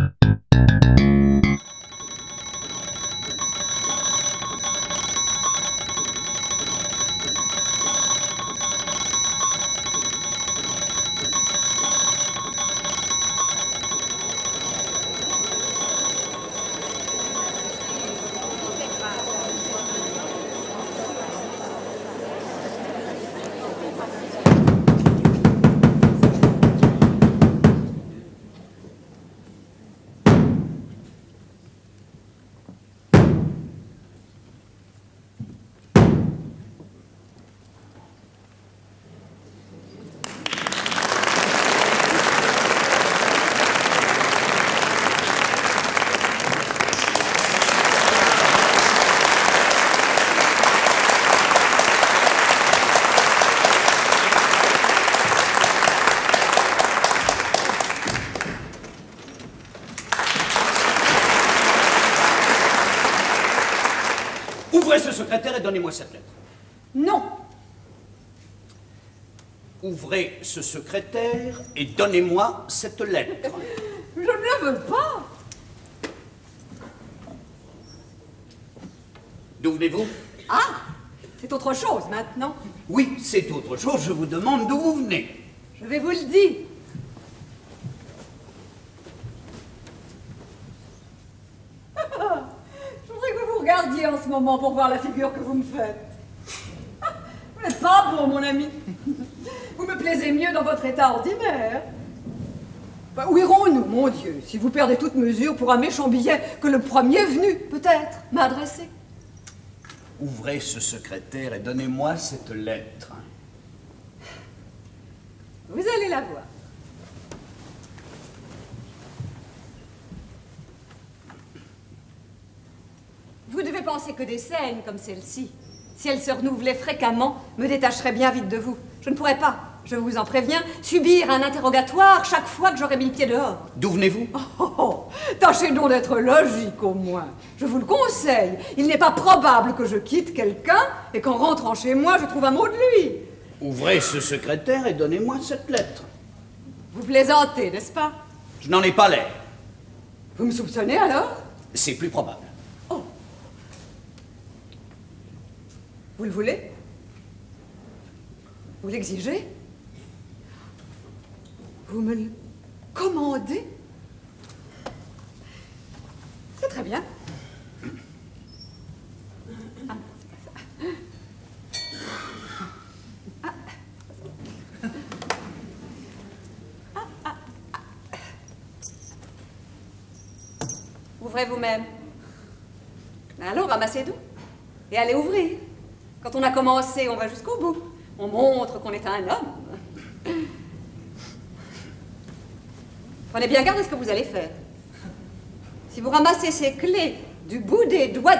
Ouvrez ce secrétaire et donnez-moi cette lettre. Non. Ouvrez ce secrétaire et donnez-moi cette lettre. Je ne la veux pas. D'où venez-vous? Ah, c'est autre chose maintenant. Oui, c'est autre chose. Je vous demande d'où vous venez. Je vais vous le dire. Je voudrais que vous vous regardiez en ce moment pour voir la figure que vous me faites. Vous n'êtes pas beau, mon ami. Vous me plaisez mieux dans votre état ordinaire. Bah, où irons-nous, mon Dieu, si vous perdez toute mesure pour un méchant billet que le premier venu, peut-être, m'a adressé? Ouvrez ce secrétaire et donnez-moi cette lettre. Vous allez la voir. Vous devez penser que des scènes comme celle-ci, si elles se renouvelaient fréquemment, me détacheraient bien vite de vous. Je ne pourrais pas, je vous en préviens, subir un interrogatoire chaque fois que j'aurais mis le pied dehors. D'où venez-vous? Oh, tâchez donc d'être logique au moins. Je vous le conseille. Il n'est pas probable que je quitte quelqu'un et qu'en rentrant chez moi, je trouve un mot de lui. Ouvrez ce secrétaire et donnez-moi cette lettre. Vous plaisantez, n'est-ce pas? Je n'en ai pas l'air. Vous me soupçonnez alors? C'est plus probable. Oh. Vous le voulez? Vous l'exigez? Vous me le commandez? C'est très bien. Ah, c'est pas ça. Ouvrez vous-même. Allons, ramassez-vous. Et allez ouvrir. Quand on a commencé, on va jusqu'au bout. On montre qu'on est un homme. Prenez bien garde à ce que vous allez faire. Si vous ramassez ces clés du bout des doigts,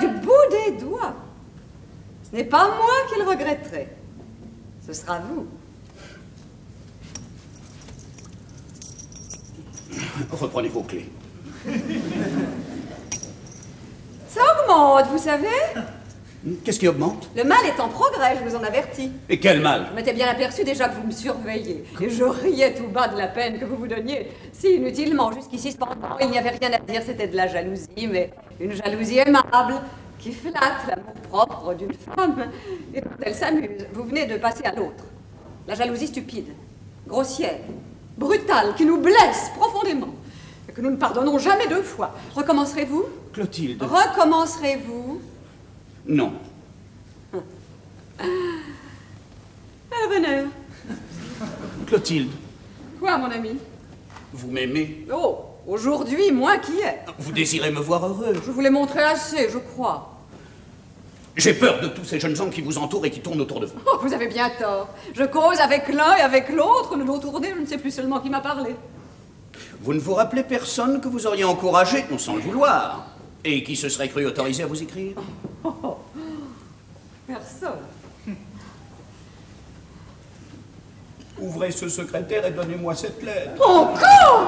ce n'est pas moi qui le regretterai. Ce sera vous. Reprenez vos clés. Ça augmente, vous savez. Qu'est-ce qui augmente? Le mal est en progrès, je vous en avertis. Et quel mal? Je m'étais bien aperçu déjà que vous me surveilliez. Et je riais tout bas de la peine que vous vous donniez si inutilement. Jusqu'ici, cependant, il n'y avait rien à dire, c'était de la jalousie, mais une jalousie aimable qui flatte l'amour-propre d'une femme. Et quand elle s'amuse, vous venez de passer à l'autre. La jalousie stupide, grossière, brutale, qui nous blesse profondément. Et que nous ne pardonnons jamais deux fois. Recommencerez-vous? Clotilde. Recommencerez-vous? Non. À la bonne heure. Clotilde. Quoi, mon ami? Vous m'aimez? Oh, aujourd'hui, moins qu'hier. Vous désirez me voir heureux? Je vous l'ai montré assez, je crois. J'ai peur de tous ces jeunes gens qui vous entourent et qui tournent autour de vous. Oh, vous avez bien tort. Je cause avec l'un et avec l'autre. Le dos tourné, je ne sais plus seulement qui m'a parlé. Vous ne vous rappelez personne que vous auriez encouragé, non sans le vouloir, et qui se serait cru autorisé à vous écrire? Oh, personne. Ouvrez ce secrétaire et donnez-moi cette lettre. Encore?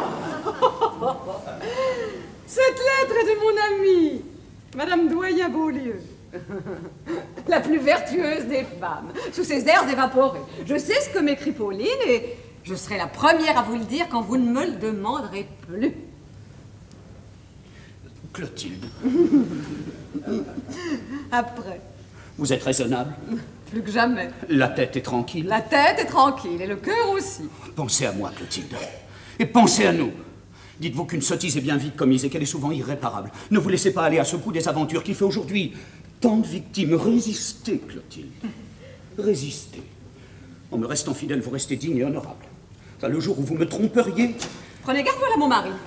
Cette lettre est de mon amie, Madame Doyen-Beaulieu. La plus vertueuse des femmes, sous ses airs évaporés. Je sais ce que m'écrit Pauline et je serai la première à vous le dire quand vous ne me le demanderez plus. Clotilde. Après, Vous êtes raisonnable. plus que jamais. La tête est tranquille. La tête est tranquille et le cœur aussi. Pensez à moi, Clotilde. Et pensez à nous. Dites-vous qu'une sottise est bien vite commise et qu'elle est souvent irréparable. Ne vous laissez pas aller à ce coup des aventures qui fait aujourd'hui tant de victimes. Résistez, Clotilde. Résistez. En me restant fidèle, vous restez digne et honorable. Ça, le jour où vous me tromperiez... Prenez garde, voilà mon mari.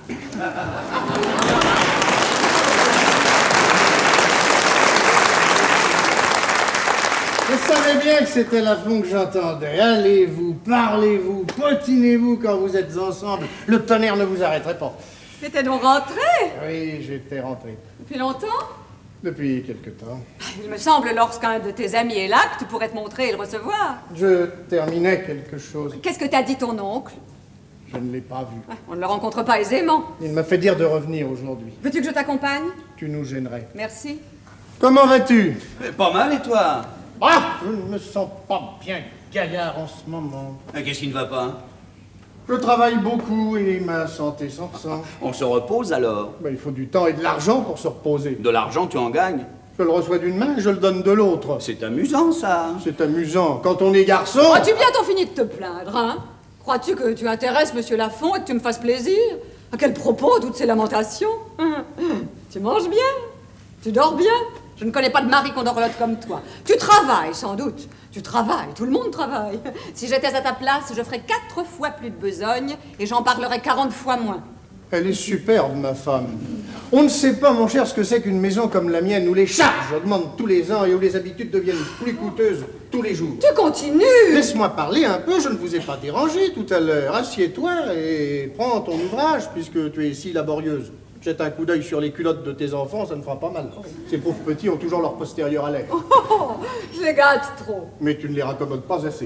Je savais bien que c'était Lafont que j'entendais. Allez-vous, parlez-vous, potinez-vous quand vous êtes ensemble. Le tonnerre ne vous arrêterait pas. T'étais donc rentré Oui, j'étais rentré. depuis longtemps? Depuis quelque temps. Il me semble, lorsqu'un de tes amis est là, que tu pourrais te montrer et le recevoir. Je terminais quelque chose. Qu'est-ce que t'as dit ton oncle? Je ne l'ai pas vu. On ne le rencontre pas aisément. Il m'a fait dire de revenir aujourd'hui. Veux-tu que je t'accompagne? Tu nous gênerais. Merci. Comment vas-tu? Pas mal, et toi? Ah, je ne me sens pas bien gaillard en ce moment. Qu'est-ce qui ne va pas? Je travaille beaucoup et ma santé s'en sent. On se repose alors. Ben, il faut du temps et de l'argent pour se reposer. De l'argent, tu en gagnes. Je le reçois d'une main et je le donne de l'autre. C'est amusant, ça. C'est amusant. Quand on est garçon... As-tu bientôt fini de te plaindre, hein? Crois-tu que tu intéresses Monsieur Lafont et que tu me fasses plaisir? À quel propos toutes ces lamentations? Tu manges bien? Tu dors bien? Je ne connais pas de mari condorlote comme toi. Tu travailles, sans doute. Tu travailles, tout le monde travaille. Si j'étais à ta place, je ferais 4 fois plus de besogne et j'en parlerais 40 fois moins. Elle est superbe, ma femme. On ne sait pas, mon cher, ce que c'est qu'une maison comme la mienne où les charges augmentent tous les ans et où les habitudes deviennent plus coûteuses tous les jours. Tu continues! Laisse-moi parler un peu, je ne vous ai pas dérangé tout à l'heure. Assieds-toi et prends ton ouvrage puisque tu es si laborieuse. Jette un coup d'œil sur les culottes de tes enfants, ça ne fera pas mal. Ces pauvres petits ont toujours leur postérieur à l'air. Oh, je les gâte trop. Mais tu ne les raccommodes pas assez.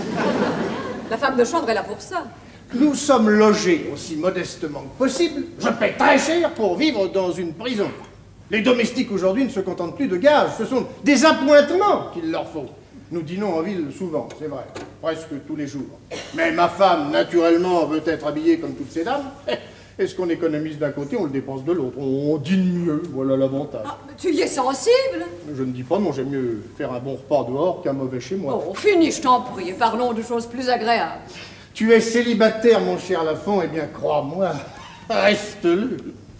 La femme de chambre est là pour ça. Nous sommes logés aussi modestement que possible. Je paie très cher pour vivre dans une prison. Les domestiques aujourd'hui ne se contentent plus de gages, ce sont des appointements qu'il leur faut. Nous dînons en ville souvent, c'est vrai, presque tous les jours. Mais ma femme, naturellement, veut être habillée comme toutes ces dames. Et ce qu'on économise d'un côté, on le dépense de l'autre. On dîne mieux, voilà l'avantage. Ah, tu y es sensible? Je ne dis pas non, j'aime mieux faire un bon repas dehors qu'un mauvais chez moi. Oh, finis, je t'en prie, et parlons de choses plus agréables. Tu es célibataire, mon cher Lafont, eh bien, crois-moi, reste-le.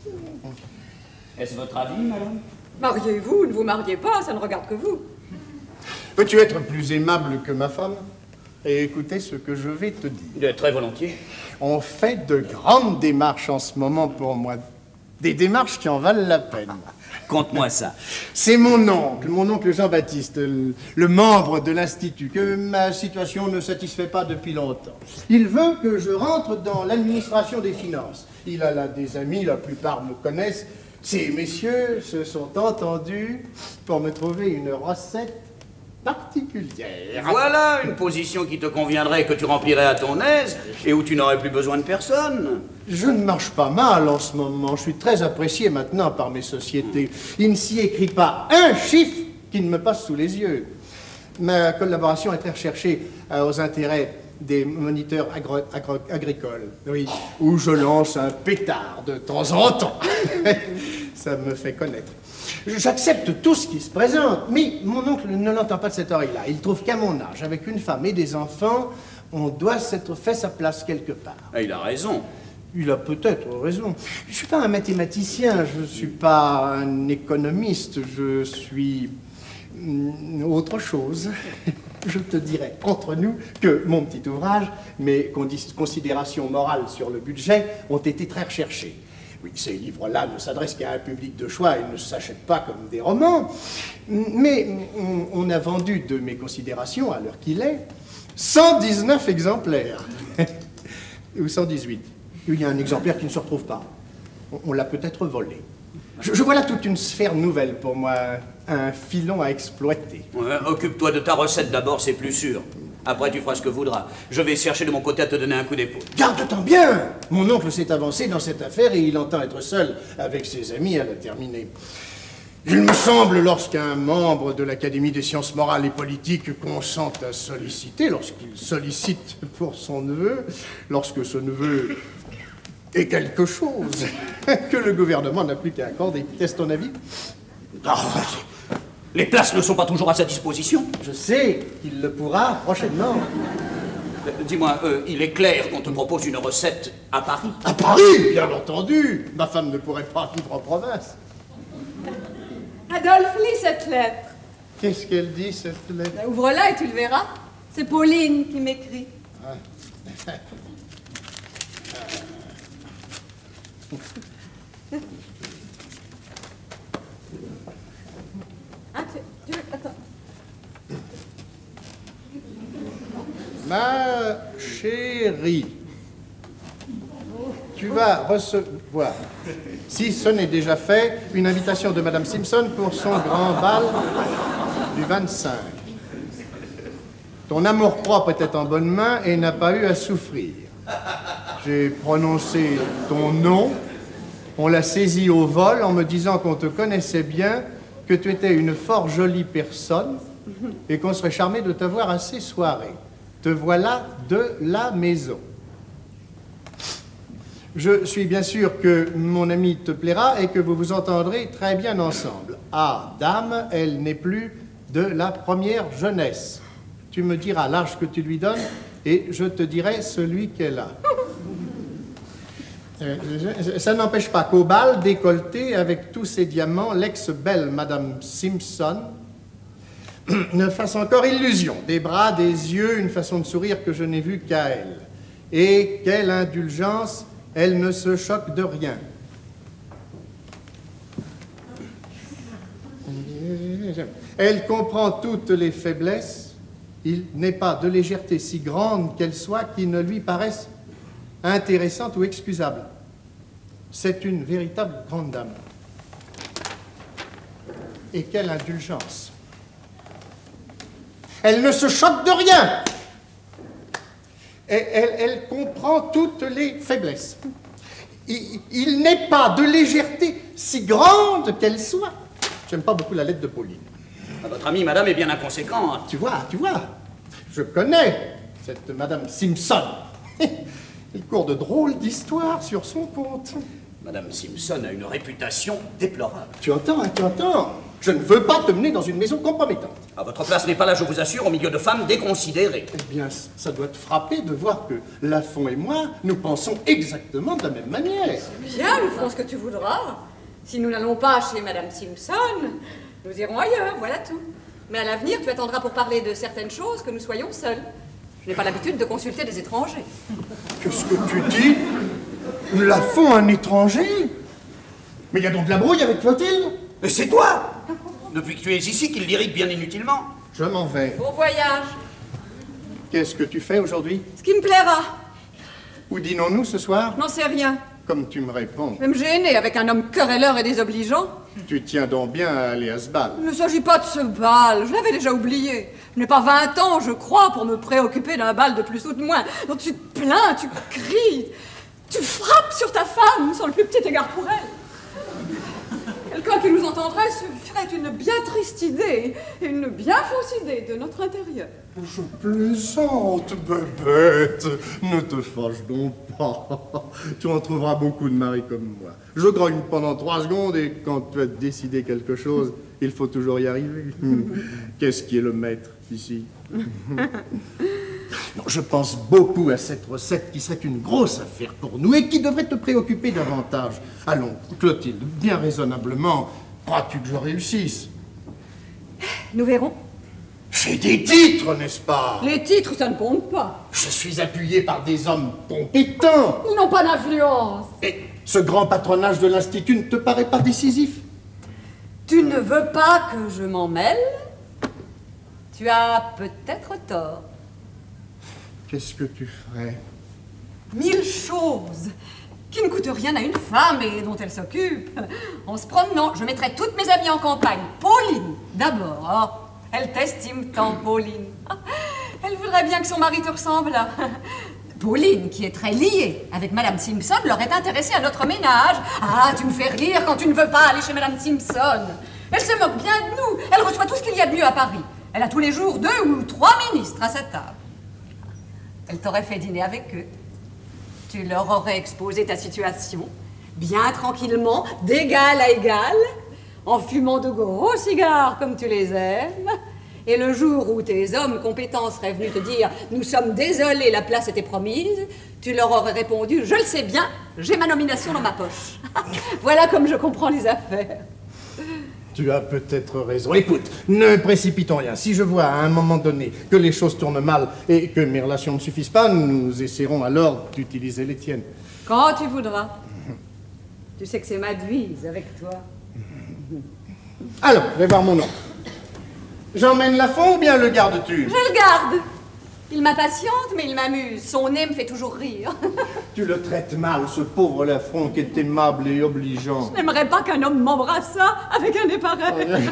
Est-ce votre avis, madame? Mariez-vous, ne vous mariez pas, ça ne regarde que vous. Peux-tu être plus aimable que ma femme? Et écoutez ce que je vais te dire. Très volontiers. On fait de grandes démarches en ce moment pour moi. Des démarches qui en valent la peine. Conte-moi ça. C'est mon oncle Jean-Baptiste, le membre de l'Institut, que ma situation ne satisfait pas depuis longtemps. Il veut que je rentre dans l'administration des finances. Il a là des amis, la plupart me connaissent. Ces messieurs se sont entendus pour me trouver une recette particulière. Voilà une position qui te conviendrait et que tu remplirais à ton aise et où tu n'aurais plus besoin de personne. Je ne marche pas mal en ce moment. Je suis très apprécié maintenant par mes sociétés. Il ne s'y écrit pas un chiffre qui ne me passe sous les yeux. Ma collaboration est très recherchée aux intérêts des moniteurs agricoles. Oui, où je lance un pétard de temps en temps. Ça me fait connaître. J'accepte tout ce qui se présente, mais mon oncle ne l'entend pas de cette oreille-là. Il trouve qu'à mon âge, avec une femme et des enfants, on doit s'être fait sa place quelque part. Ah, il a raison. Il a peut-être raison. Je ne suis pas un mathématicien, je ne suis pas un économiste, je suis autre chose. Je te dirais, entre nous, que mon petit ouvrage, mes considérations morales sur le budget, ont été très recherchées. Oui, ces livres-là ne s'adressent qu'à un public de choix et ne s'achètent pas comme des romans. Mais on a vendu de mes considérations, à l'heure qu'il est, 119 exemplaires. Ou 118. Il y a un exemplaire qui ne se retrouve pas. On l'a peut-être volé. Je vois là toute une sphère nouvelle pour moi, un filon à exploiter. Ouais, occupe-toi de ta recette d'abord, c'est plus sûr. Après, tu feras ce que voudras. Je vais chercher de mon côté à te donner un coup d'épaule. Garde-t'en bien! Mon oncle s'est avancé dans cette affaire et il entend être seul avec ses amis à la terminer. Il me semble, lorsqu'un membre de l'Académie des sciences morales et politiques consent à solliciter, lorsqu'il sollicite pour son neveu, lorsque ce neveu Et quelque chose que le gouvernement n'a plus qu'à accorder. Qu'est-ce ton avis? Les places ne sont pas toujours à sa disposition. Je sais qu'il le pourra prochainement. Dis-moi, il est clair qu'on te propose une recette à Paris? À Paris, bien entendu. Ma femme ne pourrait pas vivre en province. Adolphe, lis cette lettre. Qu'est-ce qu'elle dit, cette lettre? Ben, ouvre-la et tu le verras. C'est Pauline qui m'écrit. Attends. Ma chérie, tu vas recevoir, si ce n'est déjà fait, une invitation de Madame Simpson pour son grand bal du 25. Ton amour-propre était en bonne main et n'a pas eu à souffrir. J'ai prononcé ton nom, on l'a saisi au vol en me disant qu'on te connaissait bien, que tu étais une fort jolie personne et qu'on serait charmé de te voir à ces soirées. Te voilà de la maison. Je suis bien sûr que mon ami te plaira et que vous vous entendrez très bien ensemble. Ah, dame, elle n'est plus de la première jeunesse. Tu me diras l'âge que tu lui donnes et je te dirai celui qu'elle a. Ça n'empêche pas qu'au bal décolleté avec tous ses diamants, l'ex-belle Madame Simpson ne fasse encore illusion. Des bras, des yeux, une façon de sourire que je n'ai vue qu'à elle. Et quelle indulgence, elle ne se choque de rien. Elle comprend toutes les faiblesses. Il n'est pas de légèreté si grande qu'elle soit qui ne lui paraisse intéressante ou excusable. C'est une véritable grande dame. Et quelle indulgence! Elle ne se choque de rien. Elle comprend toutes les faiblesses. Il n'est pas de légèreté si grande qu'elle soit. J'aime pas beaucoup la lettre de Pauline. Votre amie, madame, est bien inconséquente. Tu vois, je connais cette Madame Simpson. Il court de drôles d'histoires sur son compte. Madame Simpson a une réputation déplorable. Tu entends? Je ne veux pas te mener dans une maison compromettante. À votre place n'est pas là, je vous assure, au milieu de femmes déconsidérées. Eh bien, ça doit te frapper de voir que Lafont et moi, nous pensons exactement de la même manière. Bien, nous ferons ce que tu voudras. Si nous n'allons pas chez Madame Simpson, nous irons ailleurs, voilà tout. Mais à l'avenir, tu attendras pour parler de certaines choses que nous soyons seuls. Je n'ai pas l'habitude de consulter des étrangers. Qu'est-ce que tu dis? Lafont, un étranger? Mais il y a donc de la brouille avec Clotilde? Mais c'est toi! Depuis que tu es ici, qu'il l'irrite bien inutilement. Je m'en vais. Bon voyage. Qu'est-ce que tu fais aujourd'hui? Ce qui me plaira. Où dînons-nous ce soir? N'en sais rien. Comme tu me réponds. Je vais me gêner avec un homme querelleur et désobligeant. Tu tiens donc bien à aller à ce bal. Il ne s'agit pas de ce bal, je l'avais déjà oublié. Je n'ai pas 20 ans, je crois, pour me préoccuper d'un bal de plus ou de moins. Donc tu te plains, tu cries, tu frappes sur ta femme sans le plus petit égard pour elle. Quelqu'un qui nous entendrait se ferait une bien triste idée et une bien fausse idée de notre intérieur. Je plaisante, bébête. Ne te fâche donc pas. Tu en trouveras beaucoup de maris comme moi. Je grogne pendant 3 secondes et quand tu as décidé quelque chose, il faut toujours y arriver. Qu'est-ce qui est le maître ici? Non, je pense beaucoup à cette recette qui serait une grosse affaire pour nous et qui devrait te préoccuper davantage. Allons, Clotilde, bien raisonnablement, crois-tu que je réussisse? Nous verrons. J'ai des titres, n'est-ce pas? Les titres, ça ne compte pas. Je suis appuyé par des hommes compétents. Ils n'ont pas d'influence. Et ce grand patronage de l'Institut ne te paraît pas décisif? Tu ne veux pas que je m'en mêle? Tu as peut-être tort. Qu'est-ce que tu ferais? 1000 choses qui ne coûtent rien à une femme et dont elle s'occupe. En se promenant, je mettrai toutes mes amies en campagne. Pauline, d'abord. Elle t'estime tant, Pauline. Elle voudrait bien que son mari te ressemble. Pauline, qui est très liée avec Madame Simpson, l'aurait intéressée à notre ménage. Ah, tu me fais rire quand tu ne veux pas aller chez Madame Simpson. Elle se moque bien de nous. Elle reçoit tout ce qu'il y a de mieux à Paris. Elle a tous les jours 2 ou 3 ministres à sa table. Elle t'aurait fait dîner avec eux. Tu leur aurais exposé ta situation, bien tranquillement, d'égal à égal, en fumant de gros cigares comme tu les aimes. Et le jour où tes hommes compétents seraient venus te dire « Nous sommes désolés, la place était promise », tu leur aurais répondu « Je le sais bien, j'ai ma nomination dans ma poche. » Voilà comme je comprends les affaires. Tu as peut-être raison. Écoute, ne précipitons rien. Si je vois à un moment donné que les choses tournent mal et que mes relations ne suffisent pas, nous essaierons alors d'utiliser les tiennes. Quand tu voudras. Tu sais que c'est ma devise avec toi. Alors, je vais voir mon oncle. J'emmène Lafont ou bien le gardes-tu? Je le garde. Il m'impatiente, mais il m'amuse. Son nez me fait toujours rire. Tu le traites mal, ce pauvre Lafont qui est aimable et obligeant. Je n'aimerais pas qu'un homme m'embrassât avec un nez pareil.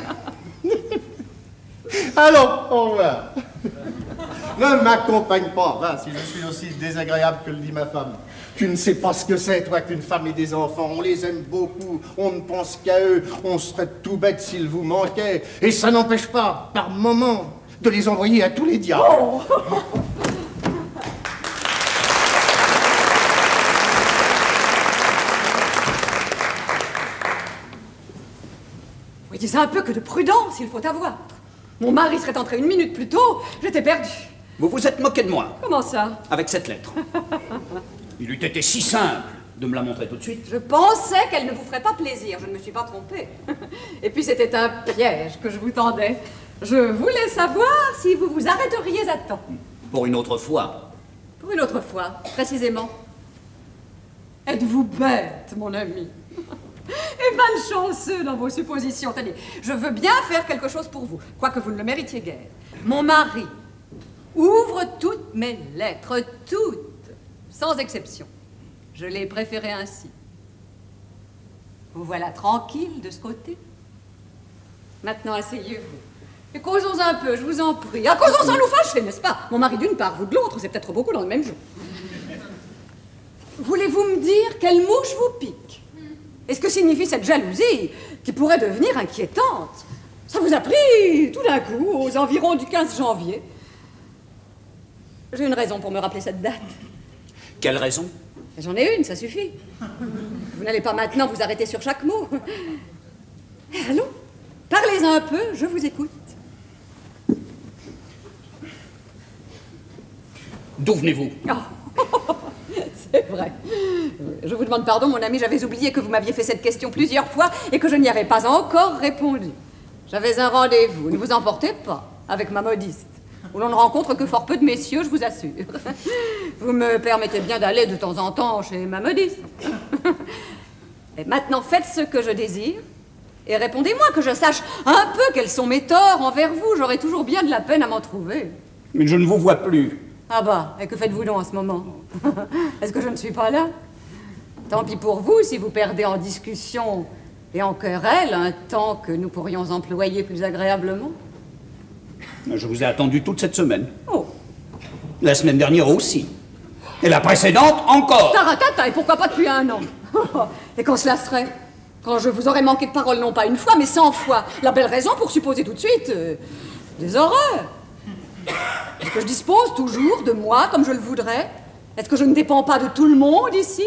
Allons, au revoir. Ne m'accompagne pas, va, si je suis aussi désagréable que le dit ma femme. Tu ne sais pas ce que c'est, toi, qu'une femme et des enfants. On les aime beaucoup, on ne pense qu'à eux. On serait tout bête s'ils vous manquaient. Et ça n'empêche pas, par moments, de les envoyer à tous les diables. Oh. Voyez un peu que de prudence il faut avoir. Mon mari serait entré 1 minute plus tôt, j'étais perdue. Vous vous êtes moqué de moi. Comment ça? Avec cette lettre. Il eût été si simple de me la montrer tout de suite. Je pensais qu'elle ne vous ferait pas plaisir, je ne me suis pas trompée. Et puis c'était un piège que je vous tendais. Je voulais savoir si vous vous arrêteriez à temps. Pour une autre fois. Pour une autre fois, précisément. Êtes-vous bête, mon ami? Et malchanceux dans vos suppositions. Tenez, je veux bien faire quelque chose pour vous, quoique vous ne le méritiez guère. Mon mari ouvre toutes mes lettres, toutes, sans exception. Je l'ai préféré ainsi. Vous voilà tranquille de ce côté. Maintenant, asseyez-vous. Et causons un peu, je vous en prie. Ah, causons sans nous fâcher, n'est-ce pas? Mon mari d'une part, vous de l'autre, c'est peut-être beaucoup dans le même jour. Voulez-vous me dire quelle mouche vous pique? Et ce que signifie cette jalousie, qui pourrait devenir inquiétante? Ça vous a pris tout d'un coup, aux environs du 15 janvier. J'ai une raison pour me rappeler cette date. Quelle raison? J'en ai une, ça suffit. Vous n'allez pas maintenant vous arrêter sur chaque mot. Allons, parlez un peu, je vous écoute. D'où venez-vous? Oh, c'est vrai. Je vous demande pardon, mon ami, j'avais oublié que vous m'aviez fait cette question plusieurs fois et que je n'y avais pas encore répondu. J'avais un rendez-vous, ne vous emportez pas, avec ma modiste, où l'on ne rencontre que fort peu de messieurs, je vous assure. Vous me permettez bien d'aller de temps en temps chez ma modiste. Et maintenant, faites ce que je désire et répondez-moi que je sache un peu quels sont mes torts envers vous. J'aurai toujours bien de la peine à m'en trouver. Mais je ne vous vois plus. Ah bah, et que faites-vous donc en ce moment? Est-ce que je ne suis pas là? Tant pis pour vous si vous perdez en discussion et en querelle un temps que nous pourrions employer plus agréablement. Je vous ai attendu toute cette semaine. Oh. La semaine dernière aussi. Et la précédente encore. Taratata, et pourquoi pas depuis 1 an? Et quand cela serait? Quand je vous aurais manqué de parole non pas 1 fois, mais 100 fois. La belle raison pour supposer tout de suite des horreurs. Est-ce que je dispose toujours de moi comme je le voudrais? Est-ce que je ne dépends pas de tout le monde ici?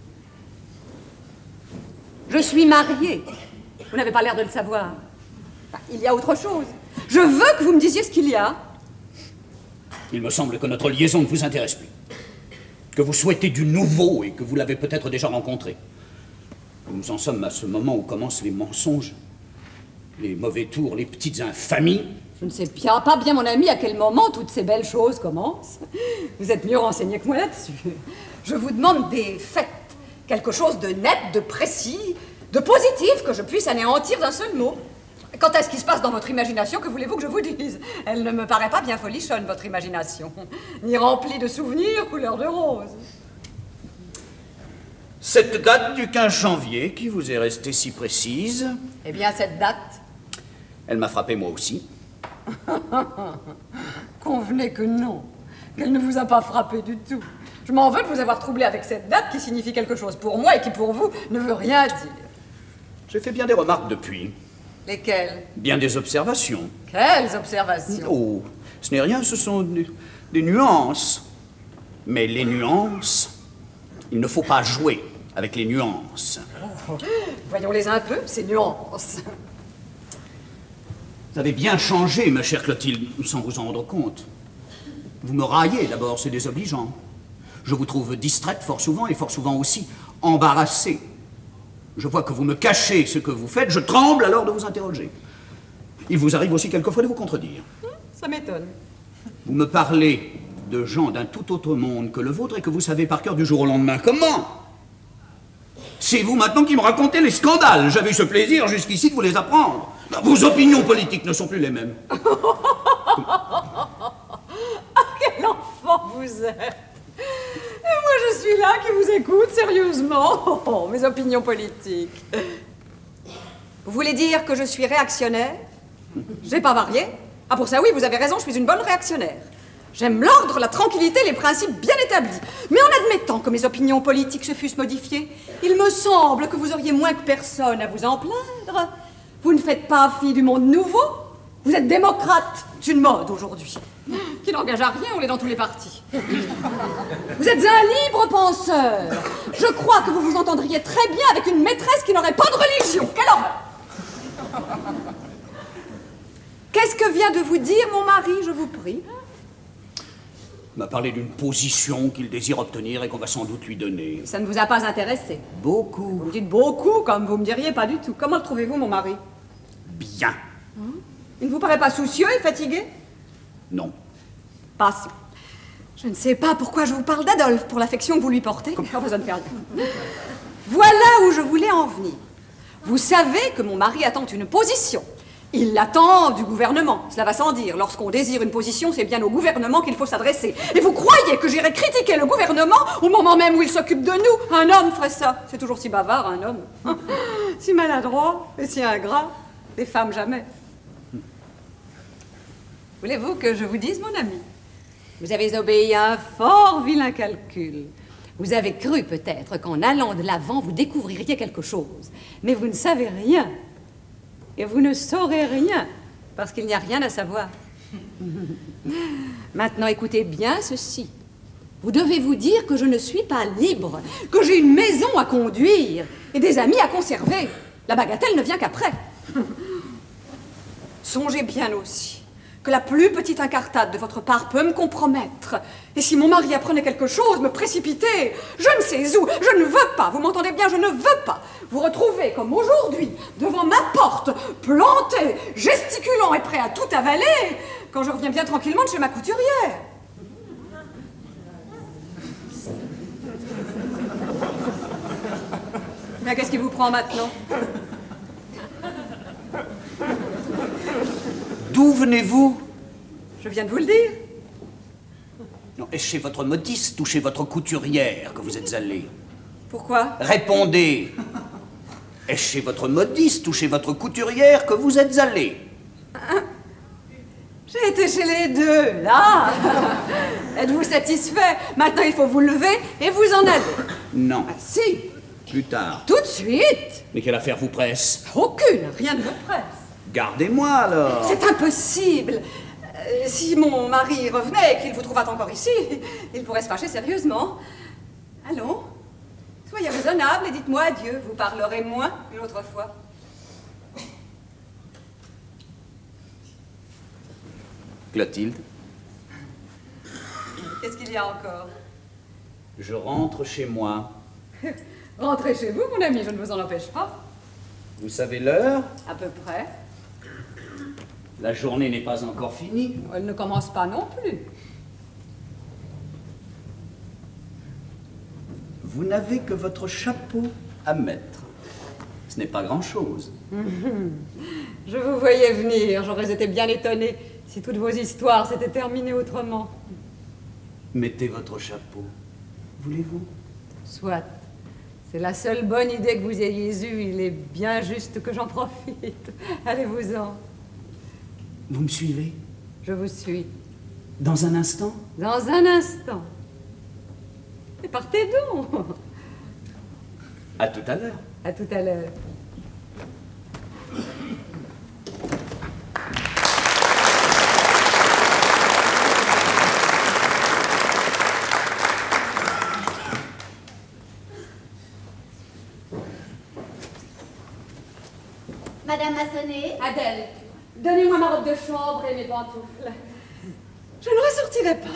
Je suis mariée. Vous n'avez pas l'air de le savoir. Enfin, il y a autre chose. Je veux que vous me disiez ce qu'il y a. Il me semble que notre liaison ne vous intéresse plus. Que vous souhaitez du nouveau et que vous l'avez peut-être déjà rencontré. Nous en sommes à ce moment où commencent les mensonges, les mauvais tours, les petites infamies. Je ne sais bien, pas bien, mon ami, à quel moment toutes ces belles choses commencent. Vous êtes mieux renseigné que moi là-dessus. Je vous demande des faits. Quelque chose de net, de précis, de positif, que je puisse anéantir d'un seul mot. Quant à ce qui se passe dans votre imagination, que voulez-vous que je vous dise? Elle ne me paraît pas bien folichonne, votre imagination, ni remplie de souvenirs couleur de rose. Cette date du 15 janvier qui vous est restée si précise... Eh bien, cette date... Elle m'a frappé moi aussi. Convenez que non, qu'elle ne vous a pas frappé du tout. Je m'en veux de vous avoir troublé avec cette date qui signifie quelque chose pour moi et qui pour vous ne veut rien dire. J'ai fait bien des remarques depuis. Lesquelles? Bien des observations. Quelles observations? Oh, ce n'est rien, ce sont des nuances. Mais les nuances, Il ne faut pas jouer avec les nuances. Oh, voyons-les un peu, ces nuances. Vous avez bien changé, ma chère Clotilde, sans vous en rendre compte. Vous me raillez d'abord, c'est désobligeant. Je vous trouve distraite fort souvent et fort souvent aussi embarrassée. Je vois que vous me cachez ce que vous faites, je tremble alors de vous interroger. Il vous arrive aussi quelquefois de vous contredire. Ça m'étonne. Vous me parlez de gens d'un tout autre monde que le vôtre et que vous savez par cœur du jour au lendemain. Comment? C'est vous maintenant qui me racontez les scandales. J'avais eu ce plaisir jusqu'ici de vous les apprendre. Vos opinions politiques ne sont plus les mêmes. Quel enfant vous êtes! Et moi, je suis là qui vous écoute sérieusement. Oh, mes opinions politiques. Vous voulez dire que je suis réactionnaire? J'ai pas varié. Ah, pour ça, oui, vous avez raison, je suis une bonne réactionnaire. J'aime l'ordre, la tranquillité, les principes bien établis. Mais en admettant que mes opinions politiques se fussent modifiées, il me semble que vous auriez moins que personne à vous en plaindre. Vous ne faites pas fi du monde nouveau. Vous êtes démocrate. C'est une mode aujourd'hui, qui n'engage à rien, on est dans tous les partis. Vous êtes un libre penseur. Je crois que vous vous entendriez très bien avec une maîtresse qui n'aurait pas de religion. Quelle horreur! Qu'est-ce que vient de vous dire mon mari, je vous prie? Il m'a parlé d'une position qu'il désire obtenir et qu'on va sans doute lui donner. Ça ne vous a pas intéressé? Beaucoup. Vous me dites beaucoup, comme vous me diriez pas du tout. Comment le trouvez-vous, mon mari? Bien. Il ne vous paraît pas soucieux et fatigué? Non. Passons. Je ne sais pas pourquoi je vous parle d'Adolphe, pour l'affection que vous lui portez. Pas besoin de faire rien. Voilà où je voulais en venir. Vous savez que mon mari attend une position. Il l'attend du gouvernement, cela va sans dire. Lorsqu'on désire une position, c'est bien au gouvernement qu'il faut s'adresser. Et vous croyez que j'irai critiquer le gouvernement au moment même où il s'occupe de nous? Un homme ferait ça. C'est toujours si bavard, un homme. Si maladroit et si ingrat. Des femmes, jamais. Voulez-vous que je vous dise, mon ami? Vous avez obéi à un fort vilain calcul. Vous avez cru peut-être qu'en allant de l'avant, vous découvririez quelque chose. Mais vous ne savez rien. Et vous ne saurez rien, parce qu'il n'y a rien à savoir. Maintenant, écoutez bien ceci. Vous devez vous dire que je ne suis pas libre, que j'ai une maison à conduire et des amis à conserver. La bagatelle ne vient qu'après. Songez bien aussi que la plus petite incartade de votre part peut me compromettre. Et si mon mari apprenait quelque chose, me précipiter, je ne sais où, je ne veux pas, vous m'entendez bien, je ne veux pas vous retrouver comme aujourd'hui, devant ma porte, planté, gesticulant et prêt à tout avaler, quand je reviens bien tranquillement de chez ma couturière. Mais qu'est-ce qui vous prend maintenant? D'où venez-vous? Je viens de vous le dire. Non, est-ce chez votre modiste ou chez votre couturière que vous êtes allé? Pourquoi? Répondez. Est-ce chez votre modiste ou chez votre couturière que vous êtes allé? J'ai été chez les deux, là. Êtes-vous satisfait? Maintenant, il faut vous lever et vous en aller. Non. Ah, si. Plus tard. Tout de suite. Mais quelle affaire vous presse? Aucune, rien ne me presse. Gardez-moi alors. C'est impossible. Si mon mari revenait et qu'il vous trouvât encore ici, il pourrait se fâcher sérieusement. Allons, soyez raisonnable et dites-moi adieu. Vous parlerez moins une autre fois. Clotilde, Qu'est-ce qu'il y a encore? je rentre chez moi. Rentrez chez vous, mon ami, je ne vous en empêche pas. Vous savez l'heure? À peu près. La journée n'est pas encore finie. Elle ne commence pas non plus. Vous n'avez que votre chapeau à mettre. Ce n'est pas grand-chose. Je vous voyais venir, j'aurais été bien étonnée si toutes vos histoires s'étaient terminées autrement. Mettez votre chapeau. Voulez-vous? Soit. C'est la seule bonne idée que vous ayez eue. Il est bien juste que j'en profite. Allez-vous-en. Vous me suivez? Je vous suis. Dans un instant? Dans un instant. Et partez donc. À tout à l'heure. À tout à l'heure. Madame m'a sonné. Adèle, donnez-moi ma robe de chambre et mes pantoufles. Je ne ressortirai pas.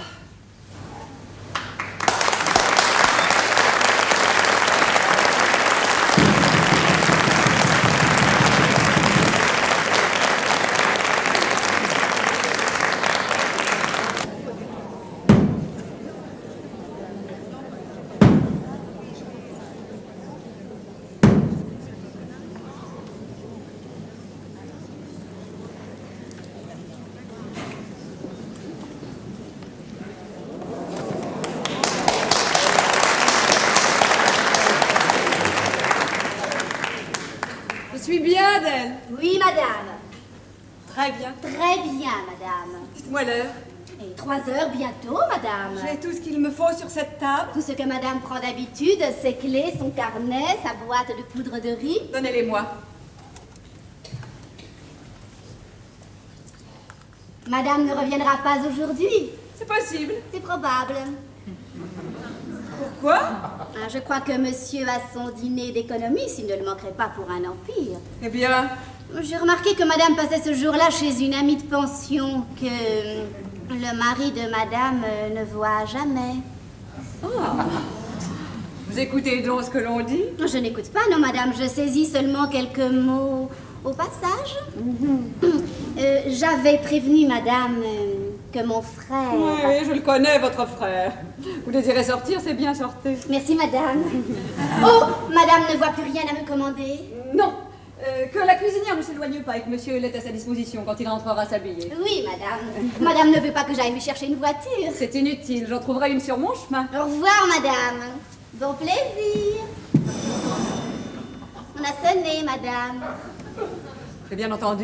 Je suis bien, Adèle. Oui, madame. Très bien. Très bien, madame. Dites-moi l'heure. Et 3 heures bientôt, madame. J'ai tout ce qu'il me faut sur cette table. Tout ce que madame prend d'habitude, ses clés, son carnet, sa boîte de poudre de riz. Donnez-les-moi. Madame ne reviendra pas aujourd'hui. C'est possible. C'est probable. Pourquoi? Je crois que monsieur a son dîner d'économie, s'il ne le manquerait pas pour un empire. Eh bien, J'ai remarqué que madame passait ce jour-là chez une amie de pension que le mari de madame ne voit jamais. vous écoutez donc ce que l'on dit? Je n'écoute pas, non madame, je saisis seulement quelques mots au passage. J'avais prévenu madame que mon frère... Oui, je le connais, votre frère. Vous désirez sortir, c'est bien, sortez. Merci madame. Oh, madame ne voit plus rien à me commander? Non, que la cuisinière ne s'éloigne pas et que monsieur l'est à sa disposition quand il rentrera s'habiller. Oui madame. Madame ne veut pas que j'aille lui chercher une voiture. C'est inutile, j'en trouverai une sur mon chemin. Au revoir madame. Bon plaisir. On a sonné madame. J'ai bien entendu.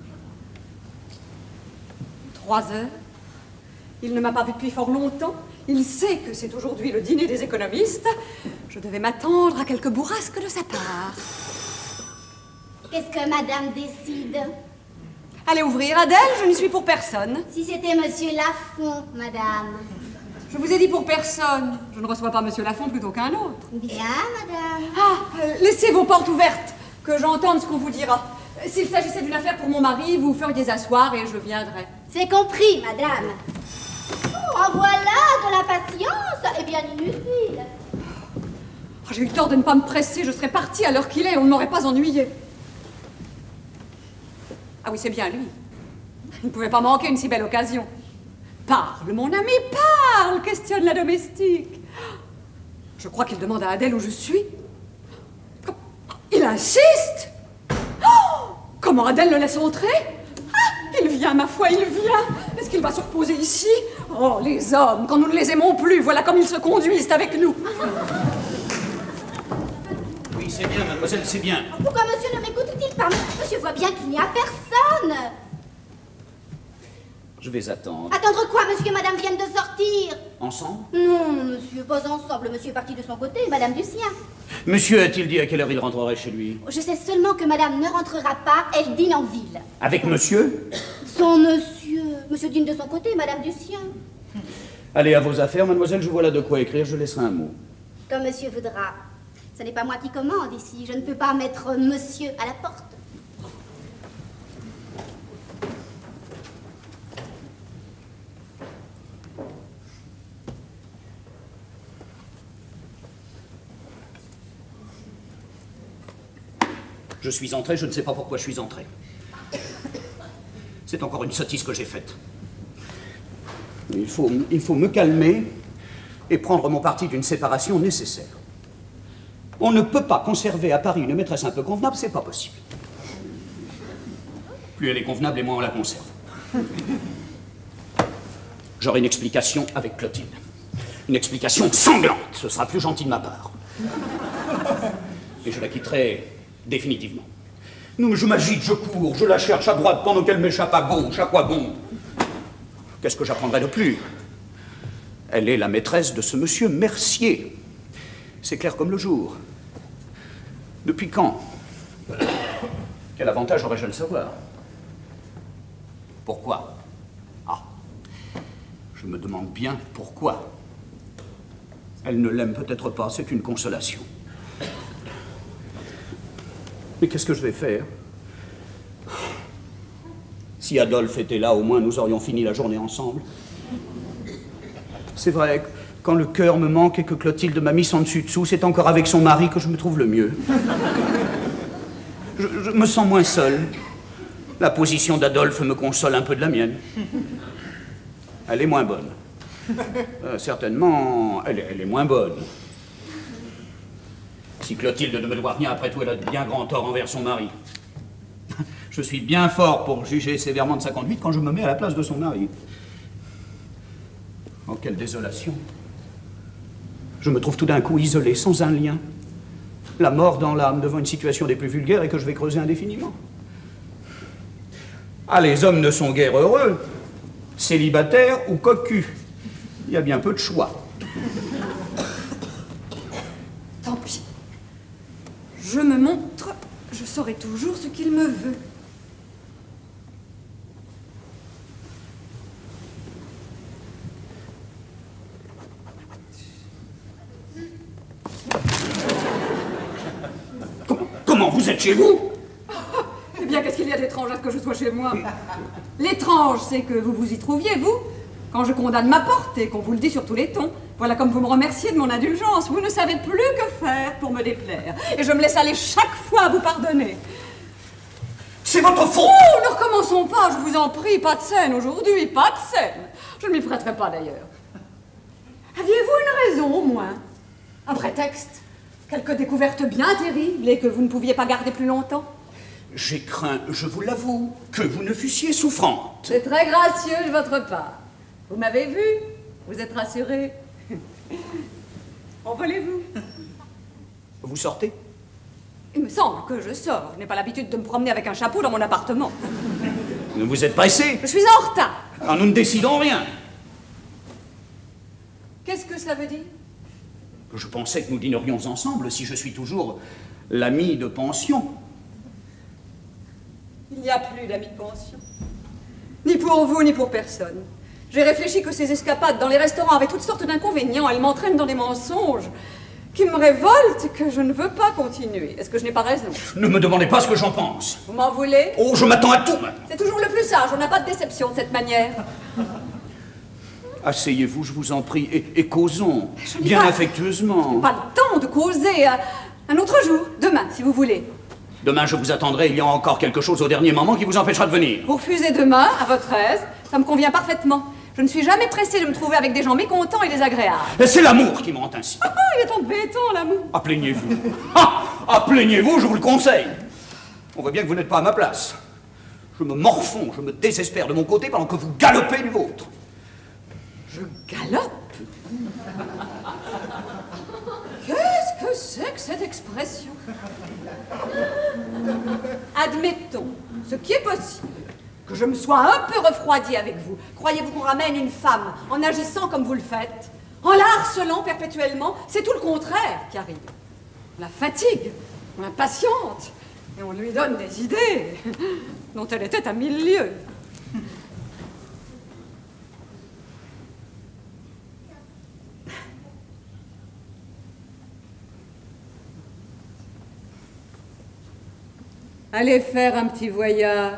3 heures. Il ne m'a pas vu depuis fort longtemps. Il sait que c'est aujourd'hui le dîner des économistes. Je devais m'attendre à quelques bourrasques de sa part. Qu'est-ce que madame décide? Allez ouvrir, Adèle, je n'y suis pour personne. Si c'était monsieur Lafont, madame. Je vous ai dit pour personne. Je ne reçois pas monsieur Lafont plutôt qu'un autre. Bien, madame. Ah, laissez vos portes ouvertes, que j'entende ce qu'on vous dira. S'il s'agissait d'une affaire pour mon mari, vous feriez asseoir et je viendrai. C'est compris, madame. En voilà de la patience, et bien inutile. Oh, j'ai eu tort de ne pas me presser, je serais partie à l'heure qu'il est, on ne m'aurait pas ennuyé. Ah oui, c'est bien lui. Il ne pouvait pas manquer une si belle occasion. Parle, mon ami, parle, questionne la domestique. Je crois qu'il demande à Adèle où je suis. Il insiste. Oh, comment Adèle le laisse entrer? Ah, il vient, ma foi, il vient. Est-ce qu'il va se reposer ici? Oh, les hommes, quand nous ne les aimons plus, voilà comme ils se conduisent avec nous. Oui, c'est bien, mademoiselle, c'est bien. Pourquoi monsieur ne m'écoute-t-il pas? Monsieur voit bien qu'il n'y a personne. Je vais attendre. Attendre quoi? Monsieur et madame viennent de sortir. Ensemble? Non, monsieur, pas ensemble. Monsieur est parti de son côté, madame du sien. Monsieur a-t-il dit à quelle heure il rentrerait chez lui? Je sais seulement que madame ne rentrera pas, elle dîne en ville. Avec monsieur? Son monsieur. Monsieur dîne de son côté, madame du sien. Allez à vos affaires, mademoiselle, je vois là de quoi écrire, je laisserai un mot. Comme monsieur voudra. Ce n'est pas moi qui commande ici. Je ne peux pas mettre monsieur à la porte. Je suis entré, je ne sais pas pourquoi je suis entré. C'est encore une sottise que j'ai faite. Il faut me calmer et prendre mon parti d'une séparation nécessaire. On ne peut pas conserver à Paris une maîtresse un peu convenable, c'est pas possible. Plus elle est convenable et moins on la conserve. J'aurai une explication avec Clotilde. Une explication sanglante, ce sera plus gentil de ma part. Et je la quitterai définitivement. Non, mais je m'agite, je cours, je la cherche à droite pendant qu'elle m'échappe à gauche, à quoi bon? Qu'est-ce que j'apprendrai de plus? Elle est la maîtresse de ce monsieur Mercier. C'est clair comme le jour. Depuis quand? Quel avantage aurais-je à le savoir? Pourquoi? Ah, je me demande bien pourquoi. Elle ne l'aime peut-être pas, c'est une consolation. Mais qu'est-ce que je vais faire? Si Adolphe était là, au moins nous aurions fini la journée ensemble. C'est vrai, quand le cœur me manque et que Clotilde m'a mis en dessus-dessous, c'est encore avec son mari que je me trouve le mieux. Je me sens moins seul. La position d'Adolphe me console un peu de la mienne. Elle est moins bonne. Certainement, elle est moins bonne. Si Clotilde ne me doit rien, après tout, elle a de bien grand tort envers son mari. Je suis bien fort pour juger sévèrement de sa conduite quand je me mets à la place de son mari. Oh, quelle désolation. Je me trouve tout d'un coup isolé, sans un lien. La mort dans l'âme devant une situation des plus vulgaires et que je vais creuser indéfiniment. Ah, les hommes ne sont guère heureux. Célibataires ou cocus. Il y a bien peu de choix. Tant pis. Je me montre, je saurai toujours ce qu'il me veut. Comment vous êtes chez vous? Eh bien, qu'est-ce qu'il y a d'étrange à ce que je sois chez moi? L'étrange, c'est que vous vous y trouviez, vous, quand je condamne ma porte et qu'on vous le dit sur tous les tons. Voilà comme vous me remerciez de mon indulgence. Vous ne savez plus que faire pour me déplaire. Et je me laisse aller chaque fois à vous pardonner. C'est votre faute! Oh, ne recommençons pas, je vous en prie. Pas de scène aujourd'hui, pas de scène. Je ne m'y prêterai pas d'ailleurs. Aviez-vous une raison, au moins? Un prétexte? Quelque découverte bien terrible et que vous ne pouviez pas garder plus longtemps? J'ai craint, je vous l'avoue, que vous ne fussiez souffrante. C'est très gracieux de votre part. Vous m'avez vu? Vous êtes rassuré? Envolez-vous. Vous sortez? Il me semble que je sors. Je n'ai pas l'habitude de me promener avec un chapeau dans mon appartement. Vous êtes pressé? Je suis en retard. Alors nous ne décidons rien. Qu'est-ce que cela veut dire? Je pensais que nous dînerions ensemble si je suis toujours l'ami de pension. Il n'y a plus d'amis de pension. Ni pour vous, ni pour personne. J'ai réfléchi que ces escapades dans les restaurants avaient toutes sortes d'inconvénients. Elles m'entraînent dans des mensonges qui me révoltent et que je ne veux pas continuer. Est-ce que je n'ai pas raison? Ne me demandez pas ce que j'en pense. Vous m'en voulez? Oh, je m'attends à tout maintenant. C'est toujours le plus sage. On n'a pas de déception de cette manière. Asseyez-vous, je vous en prie, et causons, Je n'ai bien pas- affectueusement. Pas le temps de causer. Un autre jour, demain, si vous voulez. Demain, je vous attendrai, il y a encore quelque chose au dernier moment qui vous empêchera de venir. Vous refusez demain, à votre aise. Ça me convient parfaitement. Je ne suis jamais pressée de me trouver avec des gens mécontents et désagréables. Et c'est l'amour qui me rend ainsi. Ah, il est embêtant, l'amour. Ah, plaignez-vous. Ah, plaignez-vous, je vous le conseille. On voit bien que vous n'êtes pas à ma place. Je me morfonds, je me désespère de mon côté pendant que vous galopez du vôtre. Je galope. Qu'est-ce que c'est que cette expression? Admettons, ce qui est possible, que je me sois un peu refroidie avec vous. Croyez-vous qu'on ramène une femme en agissant comme vous le faites, en la harcelant perpétuellement? C'est tout le contraire qui arrive. On la fatigue, on l'impatiente, et on lui donne des idées dont elle était à 1000 lieues. Allez faire un petit voyage.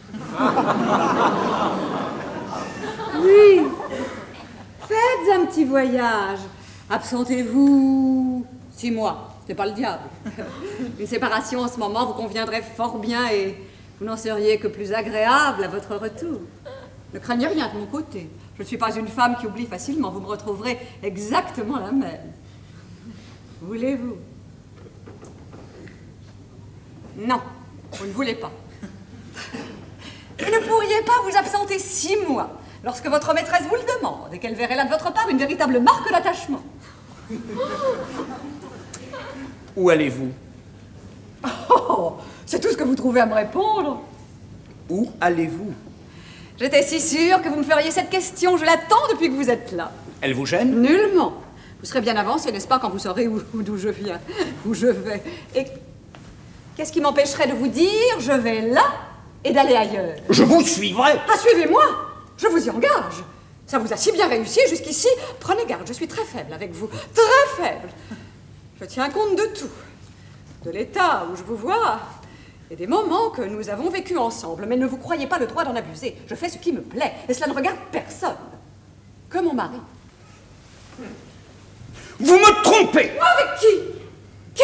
Oui, faites un petit voyage. Absentez-vous 6 mois, c'est pas le diable. Une séparation en ce moment vous conviendrait fort bien et vous n'en seriez que plus agréable à votre retour. Ne craignez rien de mon côté. Je ne suis pas une femme qui oublie facilement. Vous me retrouverez exactement la même. Voulez-vous? Non. Vous ne voulez pas. Vous ne pourriez pas vous absenter 6 mois lorsque votre maîtresse vous le demande et qu'elle verrait là de votre part une véritable marque d'attachement. Où allez-vous? Oh, c'est tout ce que vous trouvez à me répondre. Où allez-vous? J'étais si sûre que vous me feriez cette question. Je l'attends depuis que vous êtes là. Elle vous gêne? Nullement. Vous serez bien avancé, n'est-ce pas, quand vous saurez d'où je viens, où je vais. Et qu'est-ce qui m'empêcherait de vous dire je vais là et d'aller ailleurs? Je vous suivrai. Ah, suivez-moi! Je vous y engage. Ça vous a si bien réussi jusqu'ici. Prenez garde, je suis très faible avec vous. Très faible. Je tiens compte de tout. De l'état où je vous vois et des moments que nous avons vécus ensemble, mais ne vous croyez pas le droit d'en abuser. Je fais ce qui me plaît, et cela ne regarde personne. Que mon mari. Vous me trompez! Avec qui? Qui?